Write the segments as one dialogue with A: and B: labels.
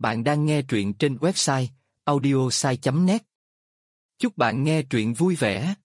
A: Bạn đang nghe truyện trên website audiosai.net. Chúc bạn nghe truyện vui vẻ.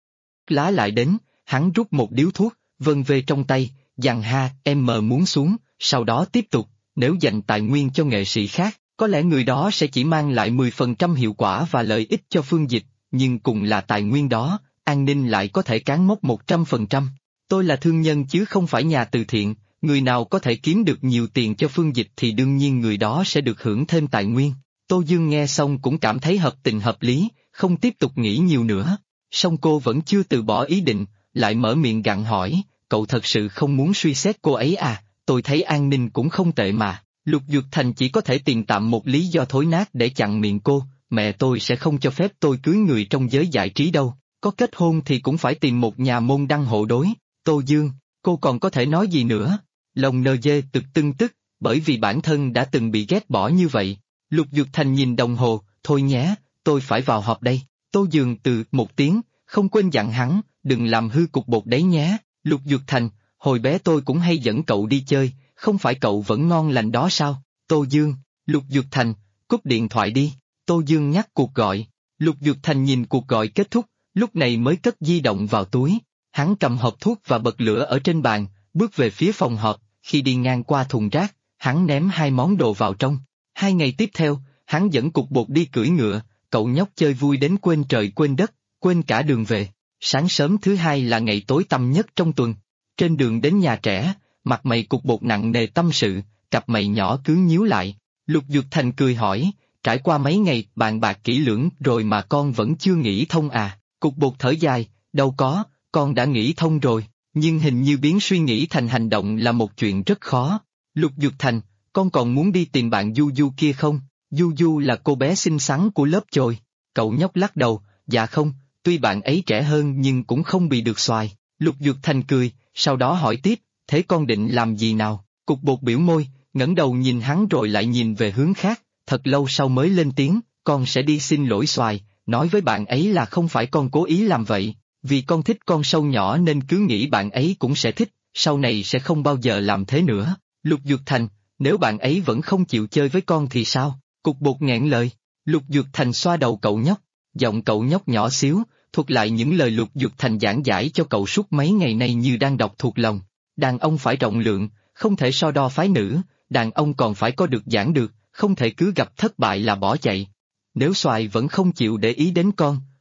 A: Lá lại đến, hắn rút một điếu thuốc, vân về trong tay, dằn ha, em mờ muốn xuống, sau đó tiếp tục, nếu dành tài nguyên cho nghệ sĩ khác, có lẽ người đó sẽ chỉ mang lại 10% hiệu quả và lợi ích cho Phương Dịch, nhưng cùng là tài nguyên đó, an ninh lại có thể cán mốc 100%. Tôi là thương nhân chứ không phải nhà từ thiện. Người nào có thể kiếm được nhiều tiền cho Phương Dịch thì đương nhiên người đó sẽ được hưởng thêm tài nguyên. Tô Dương nghe xong cũng cảm thấy hợp tình hợp lý, không tiếp tục nghĩ nhiều nữa. Song cô vẫn chưa từ bỏ ý định, lại mở miệng gặng hỏi, cậu thật sự không muốn suy xét cô ấy à? Tôi thấy an ninh cũng không tệ mà. Lục Duyệt Thành chỉ có thể tìm tạm một lý do thối nát để chặn miệng cô, mẹ tôi sẽ không cho phép tôi cưới người trong giới giải trí đâu, có kết hôn thì cũng phải tìm một nhà môn đăng hộ đối. Tô Dương, cô còn có thể nói gì nữa? Lòng NG tực tưng tức, bởi vì bản thân đã từng bị ghét bỏ như vậy. Lục Duyệt Thành nhìn đồng hồ, thôi nhé, tôi phải vào họp đây. Tô Dương từ một tiếng, không quên dặn hắn, đừng làm hư cục bột đấy nhé. Lục Duyệt Thành, hồi bé tôi cũng hay dẫn cậu đi chơi, không phải cậu vẫn ngon lành đó sao? Tô Dương, Lục Duyệt Thành, cúp điện thoại đi. Tô Dương nhắc cuộc gọi. Lục Duyệt Thành nhìn cuộc gọi kết thúc, lúc này mới cất di động vào túi. Hắn cầm hộp thuốc và bật lửa ở trên bàn, bước về phía phòng họp. Khi đi ngang qua thùng rác, hắn ném 2 món đồ vào trong. 2 ngày tiếp theo, hắn dẫn cục bột đi cưỡi ngựa, cậu nhóc chơi vui đến quên trời quên đất, quên cả đường về. Sáng sớm thứ hai là ngày tối tăm nhất trong tuần. Trên đường đến nhà trẻ, mặt mày cục bột nặng nề tâm sự, cặp mày nhỏ cứ nhíu lại. Lục Duyệt Thành cười hỏi, trải qua mấy ngày bàn bạc kỹ lưỡng rồi mà con vẫn chưa nghĩ thông à? Cục bột thở dài, đâu có, con đã nghĩ thông rồi. Nhưng hình như biến suy nghĩ thành hành động là một chuyện rất khó. Lục Duyệt Thành, con còn muốn đi tìm bạn Du Du kia không? Du Du là cô bé xinh xắn của lớp chồi. Cậu nhóc lắc đầu, dạ không, tuy bạn ấy trẻ hơn nhưng cũng không bị được xoài. Lục Duyệt Thành cười, sau đó hỏi tiếp, thế con định làm gì nào? Cục bột biểu môi, ngẩng đầu nhìn hắn rồi lại nhìn về hướng khác, thật lâu sau mới lên tiếng, con sẽ đi xin lỗi xoài, nói với bạn ấy là không phải con cố ý làm vậy. Vì con thích con sâu nhỏ nên cứ nghĩ bạn ấy cũng sẽ thích, sau này sẽ không bao giờ làm thế nữa. Lục Duyệt Thành, nếu bạn ấy vẫn không chịu chơi với con thì sao? Cục bột nghẹn lời. Lục Duyệt Thành xoa đầu cậu nhóc, giọng cậu nhóc nhỏ xíu, thuật lại những lời Lục Duyệt Thành giảng giải cho cậu suốt mấy ngày nay như đang đọc thuộc lòng. Đàn ông phải rộng lượng, không thể so đo phái nữ, đàn ông còn phải có được giảng được, không thể cứ gặp thất bại là bỏ chạy. Nếu xoài vẫn không chịu để ý đến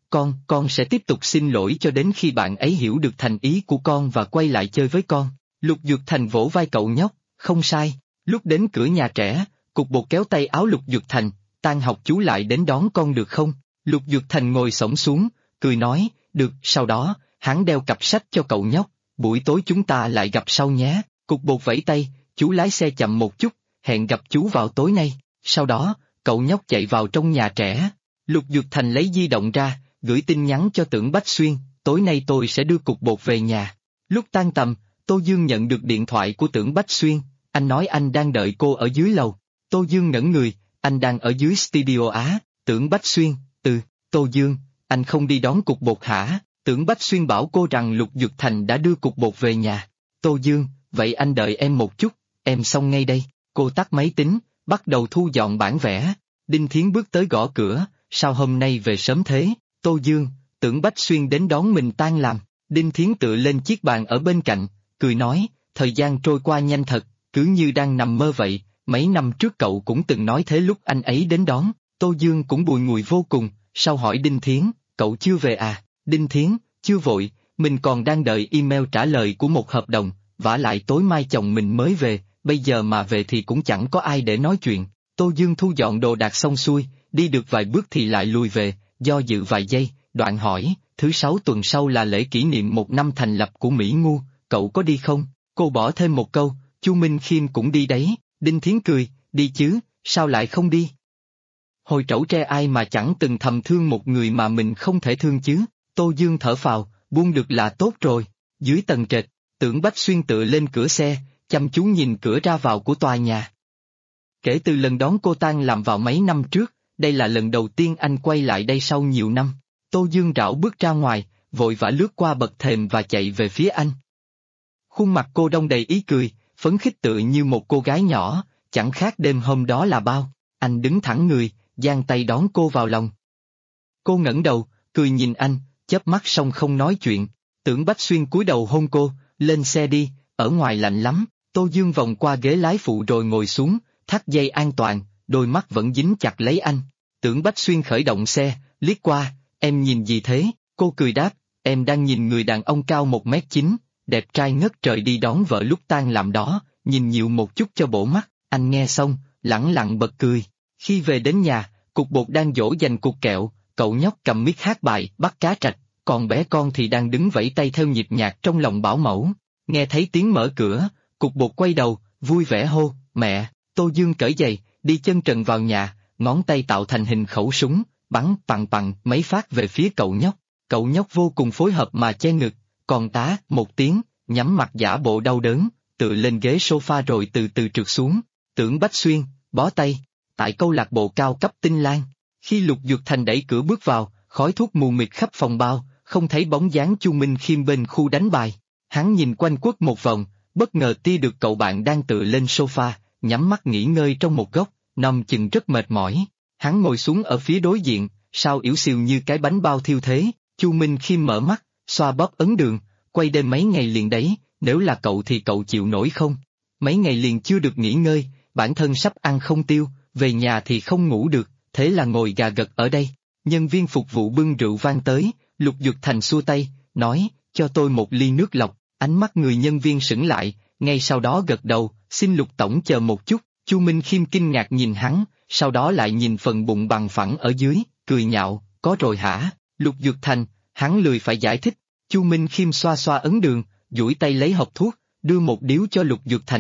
A: con sẽ tiếp tục xin lỗi cho đến khi bạn ấy hiểu được thành ý của con và quay lại chơi với con. Lục Duyệt Thành vỗ vai cậu nhóc, không sai. Lúc đến cửa nhà trẻ, cục bột kéo tay áo Lục Duyệt Thành, tan học chú lại đến đón con được không? Lục Duyệt Thành ngồi xổm xuống, cười nói, được, sau đó, hắn đeo cặp sách cho cậu nhóc, buổi tối chúng ta lại gặp sau nhé. Cục bột vẫy tay, chú lái xe chậm một chút, hẹn gặp chú vào tối nay. Sau đó, cậu nhóc chạy vào trong nhà trẻ. Lục Duyệt Thành lấy di động ra, gửi tin nhắn cho Tưởng Bách Xuyên, tối nay tôi sẽ đưa cục bột về nhà. Lúc tan tầm, Tô Dương nhận được điện thoại của Tưởng Bách Xuyên, anh nói anh đang đợi cô ở dưới lầu. Tô Dương ngẩn người, anh đang ở dưới studio á? Tưởng Bách Xuyên, Tô Dương, anh không đi đón cục bột hả? Tưởng Bách Xuyên bảo cô rằng Lục Duyệt Thành đã đưa cục bột về nhà. Tô Dương, vậy anh đợi em một chút, em xong ngay đây. Cô tắt máy tính, bắt đầu thu dọn bản vẽ. Đinh Thiến bước tới gõ cửa, sao hôm nay về sớm thế? Tô Dương, Tưởng Bách Xuyên đến đón mình tan làm. Đinh Thiến tựa lên chiếc bàn ở bên cạnh, cười nói, thời gian trôi qua nhanh thật, cứ như đang nằm mơ vậy, mấy năm trước cậu cũng từng nói thế lúc anh ấy đến đón. Tô Dương cũng bùi ngùi vô cùng, sau hỏi Đinh Thiến, cậu chưa về à? Đinh Thiến, chưa vội, mình còn đang đợi email trả lời của một hợp đồng, vả lại tối mai chồng mình mới về, bây giờ mà về thì cũng chẳng có ai để nói chuyện. Tô Dương thu dọn đồ đạc xong xuôi, đi được vài bước thì lại lùi về, do dự vài giây, đoạn hỏi, thứ 6 tuần sau là lễ kỷ niệm 1 năm thành lập của Mỹ Ngu, cậu có đi không? Cô bỏ thêm một câu, Chu Minh Khiêm cũng đi đấy. Đinh Thiến cười, đi chứ, sao lại không đi? Hồi trẩu tre ai mà chẳng từng thầm thương một người mà mình không thể thương chứ? Tô Dương thở phào, buông được là tốt rồi. Dưới tầng trệt, Tưởng Bách Xuyên tựa lên cửa xe, chăm chú nhìn cửa ra vào của tòa nhà. Kể từ lần đón cô tan làm vào mấy năm trước, đây là lần đầu tiên anh quay lại đây sau nhiều năm. Tô Dương rảo bước ra ngoài, vội vã lướt qua bậc thềm và chạy về phía anh. Khuôn mặt cô đong đầy ý cười, phấn khích tựa như một cô gái nhỏ, chẳng khác đêm hôm đó là bao. Anh đứng thẳng người, giang tay đón cô vào lòng. Cô ngẩng đầu, cười nhìn anh, chớp mắt xong không nói chuyện. Tưởng Bách Xuyên cúi đầu hôn cô, lên xe đi, ở ngoài lạnh lắm. Tô Dương vòng qua ghế lái phụ rồi ngồi xuống, thắt dây an toàn, đôi mắt vẫn dính chặt lấy anh. Tưởng Bách Xuyên khởi động xe, liếc qua, em nhìn gì thế? Cô cười đáp, em đang nhìn người đàn ông cao 1m9, đẹp trai ngất trời đi đón vợ lúc tan làm đó, nhìn nhiều một chút cho bổ mắt. Anh nghe xong, lẳng lặng bật cười. Khi về đến nhà, cục bột đang dỗ dành cục kẹo, cậu nhóc cầm mic hát bài Bắt Cá Trạch, còn bé con thì đang đứng vẫy tay theo nhịp nhạc trong lòng bảo mẫu. Nghe thấy tiếng mở cửa, cục bột quay đầu, vui vẻ hô, mẹ. Tô Dương cởi giày, đi chân trần vào nhà, ngón tay tạo thành hình khẩu súng, bắn pằng pằng mấy phát về phía cậu nhóc. Cậu nhóc vô cùng phối hợp mà che ngực, còn tá một tiếng, nhắm mặt giả bộ đau đớn, tựa lên ghế sofa rồi từ từ trượt xuống. Tưởng Bách Xuyên, bó tay, tại câu lạc bộ cao cấp Tinh Lan. Khi Lục Dược Thành đẩy cửa bước vào, khói thuốc mù mịt khắp phòng bao, không thấy bóng dáng Chu Minh Khiêm bên khu đánh bài. Hắn nhìn quanh quất một vòng, bất ngờ tia được cậu bạn đang tựa lên sofa, nhắm mắt nghỉ ngơi trong một góc, nằm chừng rất mệt mỏi. Hắn ngồi xuống ở phía đối diện, sao yếu xìu như cái bánh bao thiêu thế. Chu Minh Khiêm mở mắt, xoa bóp ấn đường, quay đêm mấy ngày liền đấy, nếu là cậu thì cậu chịu nổi không? Mấy ngày liền chưa được nghỉ ngơi, bản thân sắp ăn không tiêu, về nhà thì không ngủ được, thế là ngồi gà gật ở đây. Nhân viên phục vụ bưng rượu vang tới, Lục Dược Thành xua tay, nói, cho tôi một ly nước lọc. Ánh mắt người nhân viên sững lại, ngay sau đó gật đầu, xin Lục tổng chờ một chút. Chu Minh Khiêm kinh ngạc nhìn hắn, sau đó lại nhìn phần bụng bằng phẳng ở dưới, cười nhạo, có rồi hả? Lục Dược Thành, hắn lười phải giải thích. Chu Minh Khiêm xoa xoa ấn đường, duỗi tay lấy hộp thuốc, đưa một điếu cho Lục Dược Thành.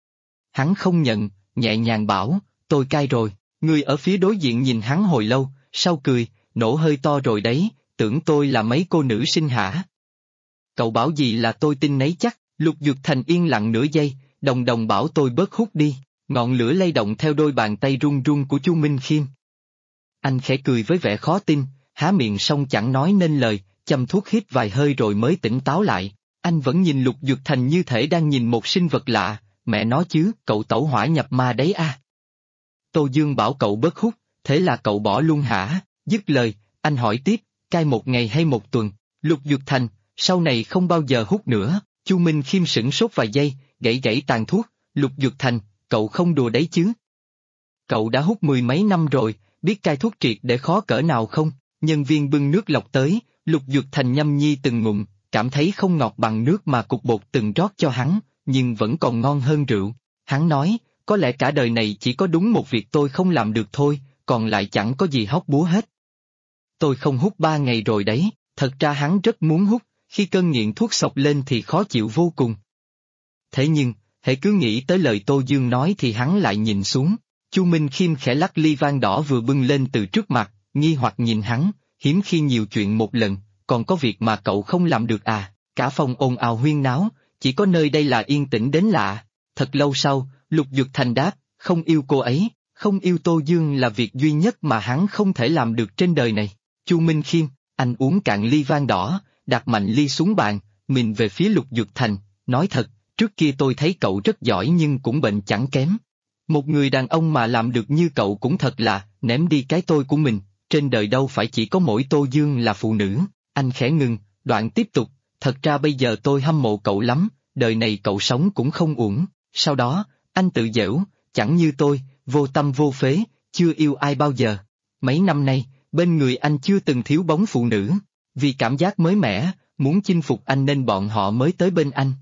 A: Hắn không nhận, nhẹ nhàng bảo, tôi cai rồi. Người ở phía đối diện nhìn hắn hồi lâu, sau cười, nổ hơi to rồi đấy, tưởng tôi là mấy cô nữ sinh hả? Cậu bảo gì là tôi tin nấy chắc. Lục Dược Thành yên lặng nửa giây, đồng đồng bảo tôi bớt hút đi. Ngọn lửa lay động theo đôi bàn tay run run của Chu Minh Khiêm. Anh khẽ cười với vẻ khó tin, há miệng xong chẳng nói nên lời, châm thuốc hít vài hơi rồi mới tỉnh táo lại. Anh vẫn nhìn Lục Dược Thành như thể đang nhìn một sinh vật lạ, mẹ nói chứ, cậu tẩu hỏa nhập ma đấy à. Tô Dương bảo cậu bớt hút, thế là cậu bỏ luôn hả? Dứt lời, anh hỏi tiếp, cai một ngày hay một tuần? Lục Dược Thành, sau này không bao giờ hút nữa. Chu Minh Khiêm sửng sốt vài giây, gãy gãy tàn thuốc. Lục Dược Thành, cậu không đùa đấy chứ? Cậu đã hút mười mấy năm rồi, biết cai thuốc triệt để khó cỡ nào không? Nhân viên bưng nước lọc tới, Lục Dược Thành nhâm nhi từng ngụm, cảm thấy không ngọt bằng nước mà cục bột từng rót cho hắn, nhưng vẫn còn ngon hơn rượu. Hắn nói, có lẽ cả đời này chỉ có đúng một việc tôi không làm được thôi, còn lại chẳng có gì hóc búa hết. Tôi không hút 3 ngày rồi đấy. Thật ra hắn rất muốn hút, khi cơn nghiện thuốc xộc lên thì khó chịu vô cùng. Thế nhưng, hễ cứ nghĩ tới lời Tô Dương nói thì hắn lại nhìn xuống. Chu Minh Khiêm khẽ lắc ly vang đỏ vừa bưng lên từ trước mặt, nghi hoặc nhìn hắn, hiếm khi nhiều chuyện một lần, còn có việc mà cậu không làm được à? Cả phòng ồn ào huyên náo, chỉ có nơi đây là yên tĩnh đến lạ. Thật lâu sau, Lục Dược Thành đáp, không yêu cô ấy, không yêu Tô Dương là việc duy nhất mà hắn không thể làm được trên đời này. Chu Minh Khiêm, anh uống cạn ly vang đỏ, đặt mạnh ly xuống bàn, nhìn về phía Lục Dược Thành, nói thật, trước kia tôi thấy cậu rất giỏi nhưng cũng bệnh chẳng kém. Một người đàn ông mà làm được như cậu cũng thật là, ném đi cái tôi của mình, trên đời đâu phải chỉ có mỗi Tô Dương là phụ nữ. Anh khẽ ngừng, đoạn tiếp tục, thật ra bây giờ tôi hâm mộ cậu lắm, đời này cậu sống cũng không uổng. Sau đó, anh tự giễu, chẳng như tôi, vô tâm vô phế, chưa yêu ai bao giờ. Mấy năm nay, bên người anh chưa từng thiếu bóng phụ nữ, vì cảm giác mới mẻ, muốn chinh phục anh nên bọn họ mới tới bên anh.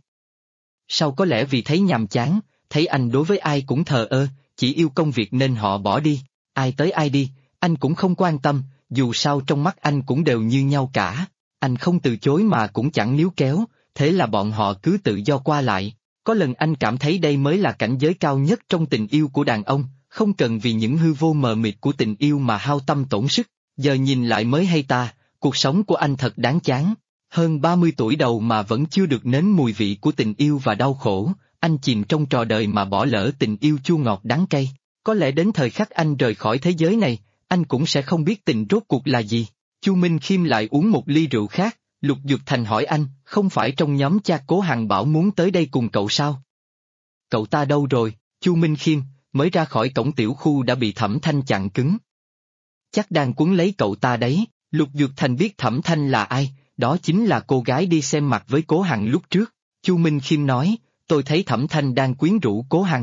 A: Sau có lẽ vì thấy nhàm chán, thấy anh đối với ai cũng thờ ơ, chỉ yêu công việc nên họ bỏ đi, ai tới ai đi, anh cũng không quan tâm, dù sao trong mắt anh cũng đều như nhau cả. Anh không từ chối mà cũng chẳng níu kéo, thế là bọn họ cứ tự do qua lại. Có lần anh cảm thấy đây mới là cảnh giới cao nhất trong tình yêu của đàn ông, không cần vì những hư vô mờ mịt của tình yêu mà hao tâm tổn sức. Giờ nhìn lại mới hay ta, cuộc sống của anh thật đáng chán. Hơn 30 tuổi đầu mà vẫn chưa được nếm mùi vị của tình yêu và đau khổ, anh chìm trong trò đời mà bỏ lỡ tình yêu chua ngọt đắng cay. Có lẽ đến thời khắc anh rời khỏi thế giới này, anh cũng sẽ không biết tình rốt cuộc là gì. Chu Minh Khiêm lại uống một ly rượu khác, Lục Dược Thành hỏi anh, không phải trong nhóm cha Cố Hằng bảo muốn tới đây cùng cậu sao? Cậu ta đâu rồi? Chu Minh Khiêm, mới ra khỏi cổng tiểu khu đã bị Thẩm Thanh chặn cứng. Chắc đang cuốn lấy cậu ta đấy. Lục Dược Thành biết Thẩm Thanh là ai, đó chính là cô gái đi xem mặt với Cố Hằng lúc trước. Chu Minh Khiêm nói, tôi thấy Thẩm Thanh đang quyến rũ Cố Hằng.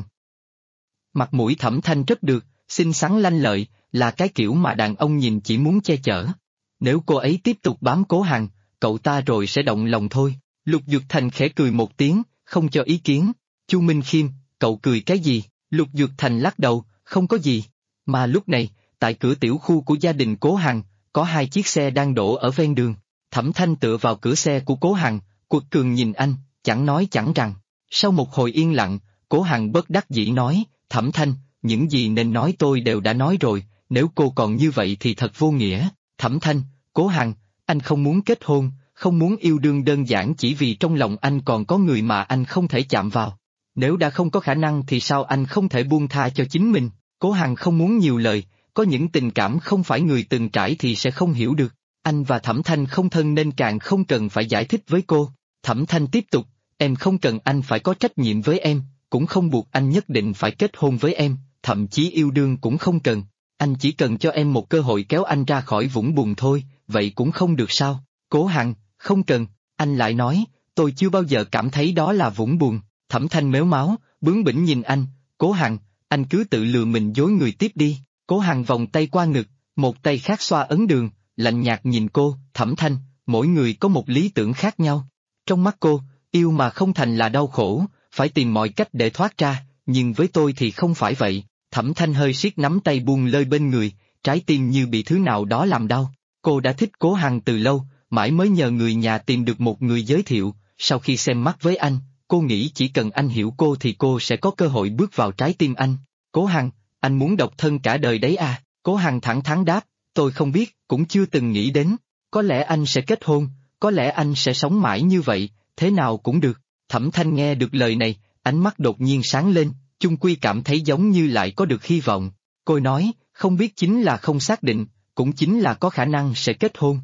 A: Mặt mũi Thẩm Thanh rất được, xinh xắn lanh lợi, là cái kiểu mà đàn ông nhìn chỉ muốn che chở. Nếu cô ấy tiếp tục bám Cố Hằng, cậu ta rồi sẽ động lòng thôi. Lục Dược Thành khẽ cười một tiếng, không cho ý kiến. Chu Minh Khiêm, cậu cười cái gì? Lục Dược Thành lắc đầu, không có gì. Mà lúc này, tại cửa tiểu khu của gia đình Cố Hằng, có 2 chiếc xe đang đổ ở ven đường. Thẩm Thanh tựa vào cửa xe của Cố Hằng, quật cường nhìn anh, chẳng nói chẳng rằng. Sau một hồi yên lặng, Cố Hằng bất đắc dĩ nói, Thẩm Thanh, những gì nên nói tôi đều đã nói rồi, nếu cô còn như vậy thì thật vô nghĩa. Thẩm Thanh, Cố Hằng, anh không muốn kết hôn, không muốn yêu đương đơn giản chỉ vì trong lòng anh còn có người mà anh không thể chạm vào. Nếu đã không có khả năng thì sao anh không thể buông tha cho chính mình? Cố Hằng không muốn nhiều lời, có những tình cảm không phải người từng trải thì sẽ không hiểu được. Anh và Thẩm Thanh không thân nên càng không cần phải giải thích với cô. Thẩm Thanh tiếp tục, em không cần anh phải có trách nhiệm với em, cũng không buộc anh nhất định phải kết hôn với em, thậm chí yêu đương cũng không cần. Anh chỉ cần cho em một cơ hội kéo anh ra khỏi vũng bùn thôi, vậy cũng không được sao? Cố Hằng, không cần, anh lại nói, tôi chưa bao giờ cảm thấy đó là vũng bùn. Thẩm Thanh mếu máo, bướng bỉnh nhìn anh, Cố Hằng, anh cứ tự lừa mình dối người tiếp đi. Cố Hằng vòng tay qua ngực, một tay khác xoa ấn đường, lạnh nhạt nhìn cô, Thẩm Thanh, mỗi người có một lý tưởng khác nhau. Trong mắt cô, yêu mà không thành là đau khổ, phải tìm mọi cách để thoát ra, nhưng với tôi thì không phải vậy. Thẩm Thanh hơi siết nắm tay buông lơi bên người, trái tim như bị thứ nào đó làm đau. Cô đã thích Cố Hằng từ lâu, mãi mới nhờ người nhà tìm được một người giới thiệu, sau khi xem mắt với anh, cô nghĩ chỉ cần anh hiểu cô thì cô sẽ có cơ hội bước vào trái tim anh. Cố Hằng, anh muốn độc thân cả đời đấy à? Cố Hằng thẳng thắn đáp, tôi không biết, cũng chưa từng nghĩ đến. Có lẽ anh sẽ kết hôn, có lẽ anh sẽ sống mãi như vậy, thế nào cũng được. Thẩm Thanh nghe được lời này, ánh mắt đột nhiên sáng lên, chung quy cảm thấy giống như lại có được hy vọng. Cô nói, không biết chính là không xác định, cũng chính là có khả năng sẽ kết hôn.